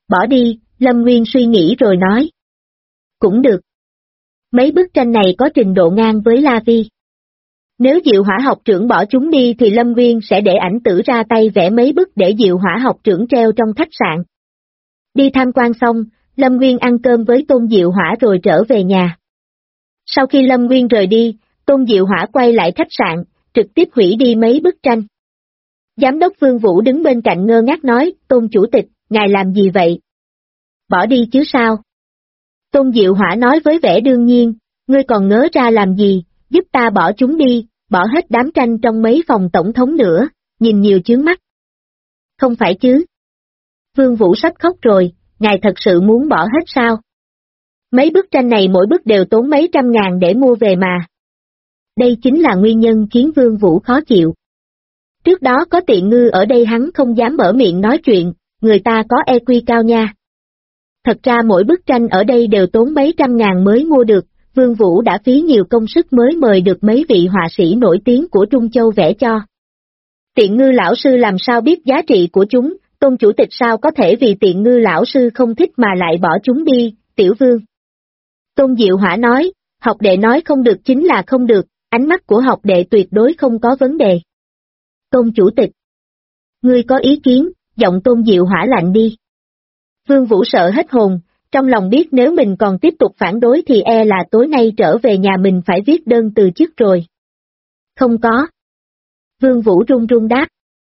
Bỏ đi, Lâm Nguyên suy nghĩ rồi nói. Cũng được. Mấy bức tranh này có trình độ ngang với La Vi. Nếu Diệu Hỏa học trưởng bỏ chúng đi thì Lâm Nguyên sẽ để ảnh tử ra tay vẽ mấy bức để Diệu Hỏa học trưởng treo trong khách sạn. Đi tham quan xong, Lâm Nguyên ăn cơm với Tôn Diệu Hỏa rồi trở về nhà. Sau khi Lâm Nguyên rời đi, Tôn Diệu Hỏa quay lại khách sạn, trực tiếp hủy đi mấy bức tranh. Giám đốc Vương Vũ đứng bên cạnh ngơ ngác nói, Tôn chủ tịch, ngài làm gì vậy? Bỏ đi chứ sao? Tôn Diệu Hỏa nói với vẻ đương nhiên, ngươi còn ngớ ra làm gì, giúp ta bỏ chúng đi, bỏ hết đám tranh trong mấy phòng tổng thống nữa, nhìn nhiều chướng mắt. Không phải chứ? Vương Vũ sắp khóc rồi, ngài thật sự muốn bỏ hết sao? Mấy bức tranh này mỗi bức đều tốn mấy trăm ngàn để mua về mà. Đây chính là nguyên nhân khiến Vương Vũ khó chịu. Trước đó có Tiện Ngư ở đây hắn không dám mở miệng nói chuyện, người ta có EQ cao nha. Thật ra mỗi bức tranh ở đây đều tốn mấy trăm ngàn mới mua được, Vương Vũ đã phí nhiều công sức mới mời được mấy vị họa sĩ nổi tiếng của Trung Châu vẽ cho. Tiện Ngư lão sư làm sao biết giá trị của chúng, Tôn chủ tịch sao có thể vì Tiện Ngư lão sư không thích mà lại bỏ chúng đi, Tiểu Vương. Tôn Diệu Hỏa nói, học đệ nói không được chính là không được, ánh mắt của học đệ tuyệt đối không có vấn đề. Tôn chủ tịch. Ngươi có ý kiến, giọng Tôn Diệu Hỏa lạnh đi. Vương Vũ sợ hết hồn, trong lòng biết nếu mình còn tiếp tục phản đối thì e là tối nay trở về nhà mình phải viết đơn từ chức rồi. Không có. Vương Vũ run run đáp.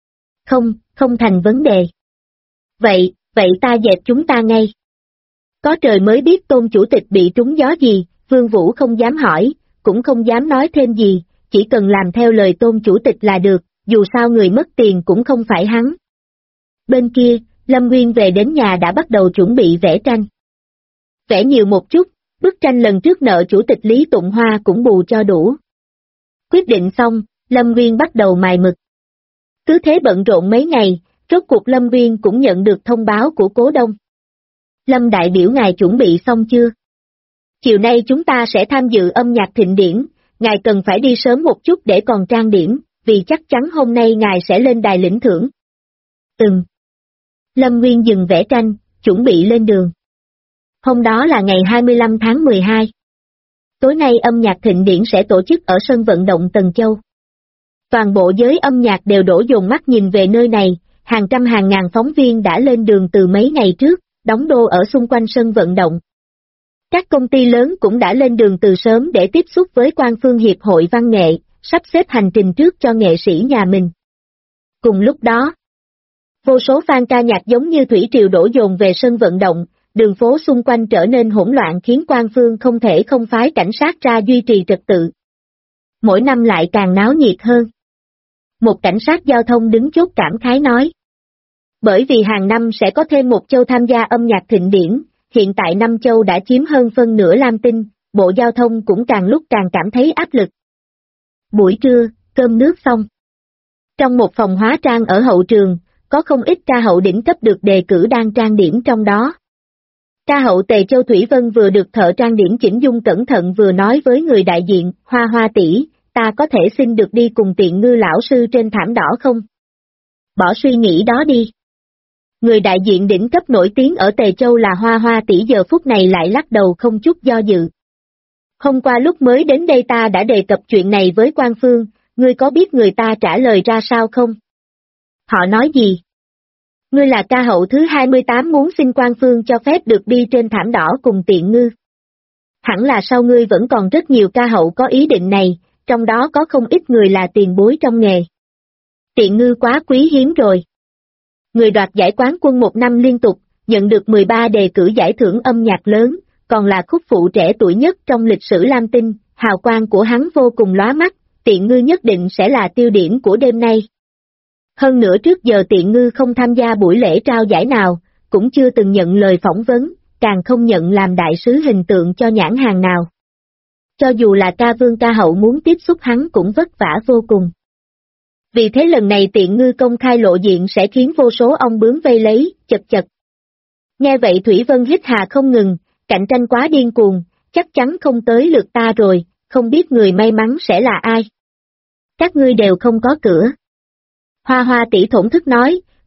Không thành vấn đề. Vậy ta dẹp chúng ta ngay. Có trời mới biết Tôn chủ tịch bị trúng gió gì, Vương Vũ không dám hỏi, cũng không dám nói thêm gì, chỉ cần làm theo lời Tôn chủ tịch là được, dù sao người mất tiền cũng không phải hắn. Bên kia, Lâm Nguyên về đến nhà đã bắt đầu chuẩn bị vẽ tranh. Vẽ nhiều một chút, bức tranh lần trước nợ chủ tịch Lý Tụng Hoa cũng bù cho đủ. Quyết định xong, Lâm Nguyên bắt đầu mài mực. Cứ thế bận rộn mấy ngày, rốt cuộc Lâm Nguyên cũng nhận được thông báo của Cố Đông. Lâm đại biểu ngài chuẩn bị xong chưa? Chiều nay chúng ta sẽ tham dự âm nhạc thịnh điển, ngài cần phải đi sớm một chút để còn trang điểm, vì chắc chắn hôm nay ngài sẽ lên đài lĩnh thưởng. Lâm Nguyên dừng vẽ tranh, chuẩn bị lên đường. Hôm đó là ngày 25 tháng 12. Tối nay âm nhạc thịnh điển sẽ tổ chức ở sân vận động Tần Châu. Toàn bộ giới âm nhạc đều đổ dồn mắt nhìn về nơi này, hàng trăm hàng ngàn phóng viên đã lên đường từ mấy ngày trước, đóng đô ở xung quanh sân vận động. Các công ty lớn cũng đã lên đường từ sớm để tiếp xúc với Quan Phương Hiệp hội Văn nghệ, sắp xếp hành trình trước cho nghệ sĩ nhà mình. Cùng lúc đó, vô số fan ca nhạc giống như thủy triều đổ dồn về sân vận động, đường phố xung quanh trở nên hỗn loạn khiến Quan Phương không thể không phái cảnh sát ra duy trì trật tự. Mỗi năm lại càng náo nhiệt hơn. Một cảnh sát giao thông đứng chốt cảm khái nói. Bởi vì hàng năm sẽ có thêm một châu tham gia âm nhạc thịnh điển, hiện tại năm châu đã chiếm hơn phân nửa Lam Tinh, Bộ Giao thông cũng càng lúc càng cảm thấy áp lực. Buổi trưa, cơm nước xong. Trong một phòng hóa trang ở hậu trường, có không ít ca hậu đỉnh cấp được đề cử đang trang điểm trong đó. Ca hậu Tề Châu Thủy Vân vừa được thợ trang điểm chỉnh dung cẩn thận vừa nói với người đại diện, Hoa tỷ, ta có thể xin được đi cùng Tiện Ngư lão sư trên thảm đỏ không? Bỏ suy nghĩ đó đi. Người đại diện đỉnh cấp nổi tiếng ở Tề Châu là Hoa tỷ giờ phút này lại lắc đầu không chút do dự. Hôm qua lúc mới đến đây ta đã đề cập chuyện này với Quan Phương, ngươi có biết người ta trả lời ra sao không? Họ nói gì? Ngươi là ca hậu thứ 28 muốn xin Quan Phương cho phép được đi trên thảm đỏ cùng Tiện Ngư. Hẳn là sau ngươi vẫn còn rất nhiều ca hậu có ý định này, trong đó có không ít người là tiền bối trong nghề. Tiện Ngư quá quý hiếm rồi. Người đoạt giải quán quân một năm liên tục, nhận được 13 đề cử giải thưởng âm nhạc lớn, còn là khúc phụ trẻ tuổi nhất trong lịch sử Lam Tinh, hào quang của hắn vô cùng lóa mắt, Tiện Ngư nhất định sẽ là tiêu điểm của đêm nay. Hơn nữa trước giờ Tiện Ngư không tham gia buổi lễ trao giải nào, cũng chưa từng nhận lời phỏng vấn, càng không nhận làm đại sứ hình tượng cho nhãn hàng nào. Cho dù là ca vương ca hậu muốn tiếp xúc hắn cũng vất vả vô cùng. Vì thế lần này Tiện Ngư công khai lộ diện sẽ khiến vô số ong bướm vây lấy, chật chật. Nghe vậy Thủy Vân hít hà không ngừng, cạnh tranh quá điên cuồng, chắc chắn không tới lượt ta rồi, không biết người may mắn sẽ là ai. Các ngươi đều không có cửa. Hoa tỷ thổn thức nói,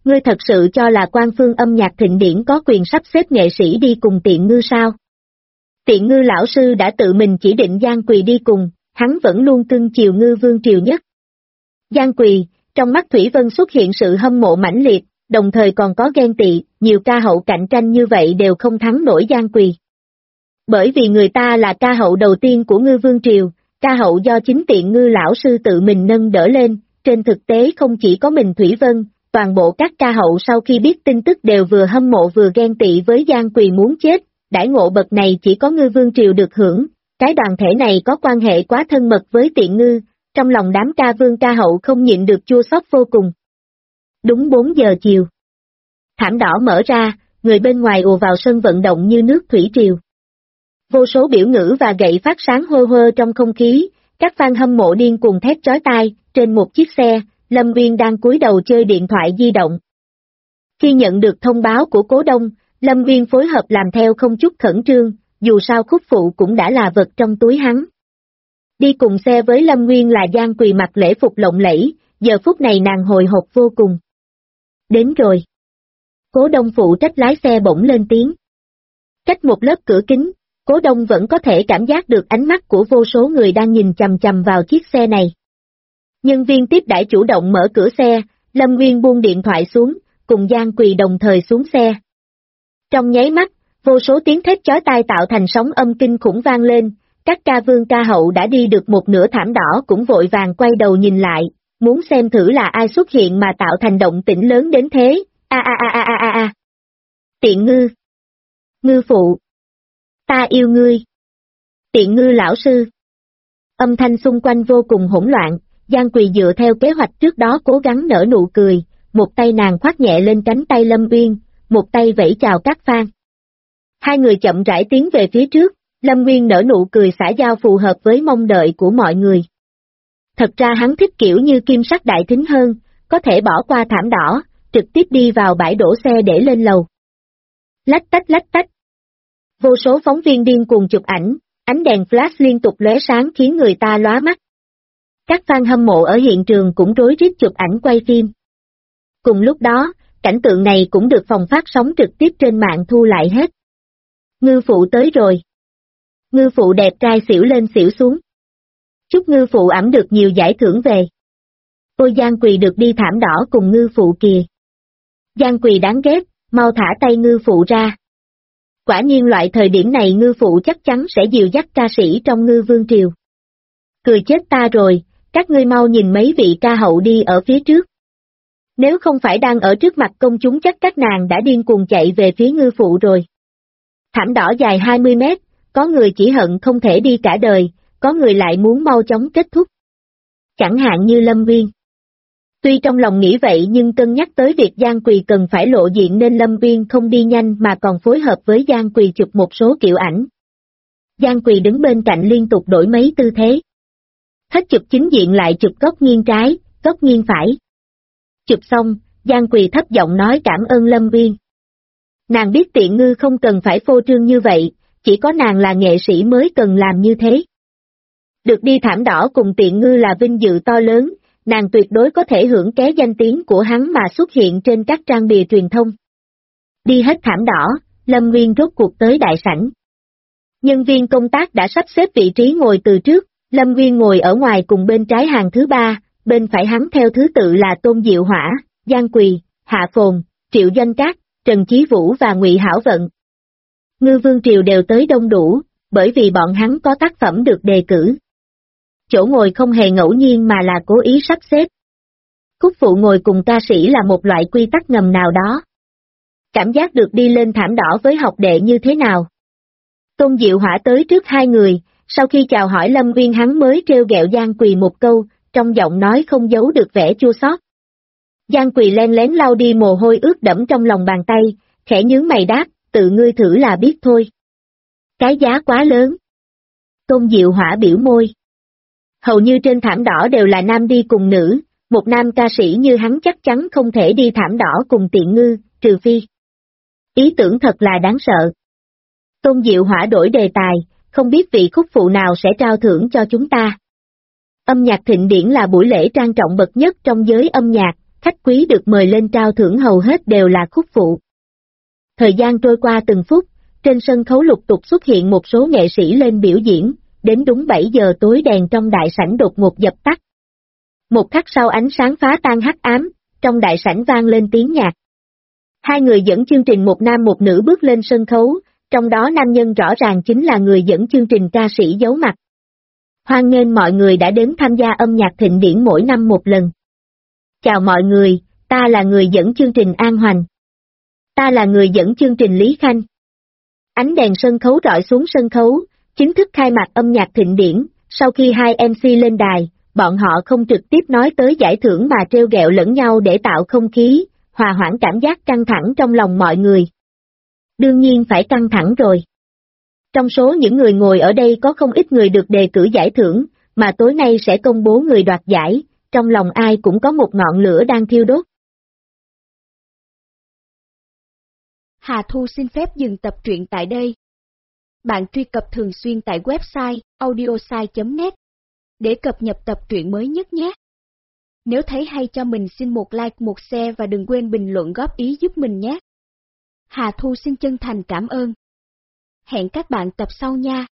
Ngươi thật sự cho là Quan Phương Âm Nhạc Thịnh Điển có quyền sắp xếp nghệ sĩ đi cùng Tiện Ngư sao? Tiện Ngư lão sư đã tự mình chỉ định Giang Quỳ đi cùng, hắn vẫn luôn cưng chiều Ngư Vương Triều nhất. Giang Quỳ, trong mắt Thủy Vân xuất hiện sự hâm mộ mãnh liệt, đồng thời còn có ghen tị, nhiều ca hậu cạnh tranh như vậy đều không thắng nổi Giang Quỳ. Bởi vì người ta là ca hậu đầu tiên của Ngư Vương Triều, ca hậu do chính Tiện Ngư lão sư tự mình nâng đỡ lên, trên thực tế không chỉ có mình Thủy Vân, toàn bộ các ca hậu sau khi biết tin tức đều vừa hâm mộ vừa ghen tị với Giang Quỳ muốn chết, đãi ngộ bậc này chỉ có Ngư Vương Triều được hưởng, cái đoàn thể này có quan hệ quá thân mật với Tiện Ngư, trong lòng đám ca vương ca hậu không nhịn được chua xót vô cùng. Đúng 4 giờ chiều. Thảm đỏ mở ra, người bên ngoài ùa vào sân vận động như nước thủy triều. Vô số biểu ngữ và gậy phát sáng hô hơ trong không khí, các fan hâm mộ điên cuồng thét chói tai, trên một chiếc xe, Lâm Uyên đang cúi đầu chơi điện thoại di động. Khi nhận được thông báo của Cố Đông, Lâm Uyên phối hợp làm theo không chút khẩn trương, dù sao Khúc Phụ cũng đã là vật trong túi hắn. Đi cùng xe với Lâm Uyên là Giang Quỳ mặc lễ phục lộng lẫy, giờ phút này nàng hồi hộp vô cùng. Đến rồi. Cố Đông phụ trách lái xe bỗng lên tiếng. Cách một lớp cửa kính, Cố Đông vẫn có thể cảm giác được ánh mắt của vô số người đang nhìn chằm chằm vào chiếc xe này. Nhân viên tiếp đãi chủ động mở cửa xe, Lâm Uyên buông điện thoại xuống, cùng Giang Quỳ đồng thời xuống xe. Trong nháy mắt, vô số tiếng thét chói tai tạo thành sóng âm kinh khủng vang lên, các ca vương ca hậu đã đi được một nửa thảm đỏ cũng vội vàng quay đầu nhìn lại, muốn xem thử là ai xuất hiện mà tạo thành động tĩnh lớn đến thế, Tiện Ngư. Ngư phụ. Ta yêu ngươi. Tiện Ngư lão sư. Âm thanh xung quanh vô cùng hỗn loạn, Giang Quỳ dựa theo kế hoạch trước đó cố gắng nở nụ cười, một tay nàng khoác nhẹ lên cánh tay Lâm Uyên, một tay vẫy chào các fan. Hai người chậm rãi tiến về phía trước, Lâm Uyên nở nụ cười xã giao phù hợp với mong đợi của mọi người. Thật ra hắn thích kiểu như kim sắc đại thính hơn, có thể bỏ qua thảm đỏ, trực tiếp đi vào bãi đổ xe để lên lầu. Lách tách. Vô số phóng viên điên cuồng chụp ảnh, ánh đèn flash liên tục lóe sáng khiến người ta lóa mắt. Các fan hâm mộ ở hiện trường cũng rối rít chụp ảnh quay phim. Cùng lúc đó, cảnh tượng này cũng được phòng phát sóng trực tiếp trên mạng thu lại hết. Ngư phụ tới rồi. Ngư phụ đẹp trai xỉu lên xỉu xuống. Chúc ngư phụ ẵm được nhiều giải thưởng về. Ôi Giang Quỳ được đi thảm đỏ cùng ngư phụ kìa. Giang Quỳ đáng ghét, mau thả tay ngư phụ ra. Quả nhiên loại thời điểm này ngư phụ chắc chắn sẽ dìu dắt ca sĩ trong Ngư Vương Triều. Cười chết ta rồi, các ngươi mau nhìn mấy vị ca hậu đi ở phía trước. Nếu không phải đang ở trước mặt công chúng chắc các nàng đã điên cuồng chạy về phía ngư phụ rồi. Thảm đỏ dài 20 mét, có người chỉ hận không thể đi cả đời, có người lại muốn mau chóng kết thúc. Chẳng hạn như Lâm Uyên. Tuy trong lòng nghĩ vậy nhưng cân nhắc tới việc Giang Quỳ cần phải lộ diện nên Lâm Uyên không đi nhanh mà còn phối hợp với Giang Quỳ chụp một số kiểu ảnh. Giang Quỳ đứng bên cạnh liên tục đổi mấy tư thế. Hết chụp chính diện lại chụp góc nghiêng trái, góc nghiêng phải. Chụp xong, Giang Quỳ thấp giọng nói cảm ơn Lâm Uyên. Nàng biết Tiện Ngư không cần phải phô trương như vậy, chỉ có nàng là nghệ sĩ mới cần làm như thế. Được đi thảm đỏ cùng Tiện Ngư là vinh dự to lớn, nàng tuyệt đối có thể hưởng ké danh tiếng của hắn mà xuất hiện trên các trang bìa truyền thông. Đi hết thảm đỏ, Lâm Uyên rốt cuộc tới đại sảnh. Nhân viên công tác đã sắp xếp vị trí ngồi từ trước, Lâm Uyên ngồi ở ngoài cùng bên trái hàng thứ 3, bên phải hắn theo thứ tự là Tôn Diệu Hỏa, Giang Quỳ, Hạ Phồn, Triệu Doanh Cát, Trần Chí Vũ và Ngụy Hảo Vận. Ngư Vương Triều đều tới đông đủ, bởi vì bọn hắn có tác phẩm được đề cử. Chỗ ngồi không hề ngẫu nhiên mà là cố ý sắp xếp. Khúc phụ ngồi cùng ca sĩ là một loại quy tắc ngầm nào đó. Cảm giác được đi lên thảm đỏ với học đệ như thế nào? Tôn Diệu Hỏa tới trước hai người, sau khi chào hỏi Lâm Uyên hắn mới trêu ghẹo Giang Quỳ một câu, trong giọng nói không giấu được vẻ chua xót. Giang Quỳ len lén lau đi mồ hôi ướt đẫm trong lòng bàn tay, khẽ nhướng mày đáp, tự ngươi thử là biết thôi. Cái giá quá lớn. Tôn Diệu Hỏa biểu môi. Hầu như trên thảm đỏ đều là nam đi cùng nữ, một nam ca sĩ như hắn chắc chắn không thể đi thảm đỏ cùng Tiện Ngư, trừ phi. Ý tưởng thật là đáng sợ. Tôn Diệu Hỏa đổi đề tài, không biết vị khúc phụ nào sẽ trao thưởng cho chúng ta. Âm nhạc thịnh điển là buổi lễ trang trọng bậc nhất trong giới âm nhạc, khách quý được mời lên trao thưởng hầu hết đều là khúc phụ. Thời gian trôi qua từng phút, trên sân khấu lục tục xuất hiện một số nghệ sĩ lên biểu diễn, đến đúng 7 giờ tối đèn trong đại sảnh đột ngột dập tắt. Một khắc sau ánh sáng phá tan hắc ám, trong đại sảnh vang lên tiếng nhạc. Hai người dẫn chương trình một nam một nữ bước lên sân khấu, trong đó nam nhân rõ ràng chính là người dẫn chương trình ca sĩ giấu mặt. Hoan nghênh mọi người đã đến tham gia âm nhạc thịnh điển mỗi năm một lần. Chào mọi người, ta là người dẫn chương trình An Hoành. Ta là người dẫn chương trình Lý Khanh. Ánh đèn sân khấu rọi xuống sân khấu, chính thức khai mạc âm nhạc thịnh điển, sau khi hai MC lên đài, bọn họ không trực tiếp nói tới giải thưởng mà trêu ghẹo lẫn nhau để tạo không khí, hòa hoãn cảm giác căng thẳng trong lòng mọi người. Đương nhiên phải căng thẳng rồi. Trong số những người ngồi ở đây có không ít người được đề cử giải thưởng, mà tối nay sẽ công bố người đoạt giải, trong lòng ai cũng có một ngọn lửa đang thiêu đốt. Hà Thu xin phép dừng tập truyện tại đây. Bạn truy cập thường xuyên tại website audiosai.net để cập nhật tập truyện mới nhất nhé. Nếu thấy hay cho mình xin một like, một share và đừng quên bình luận góp ý giúp mình nhé. Hà Thu xin chân thành cảm ơn. Hẹn các bạn tập sau nha.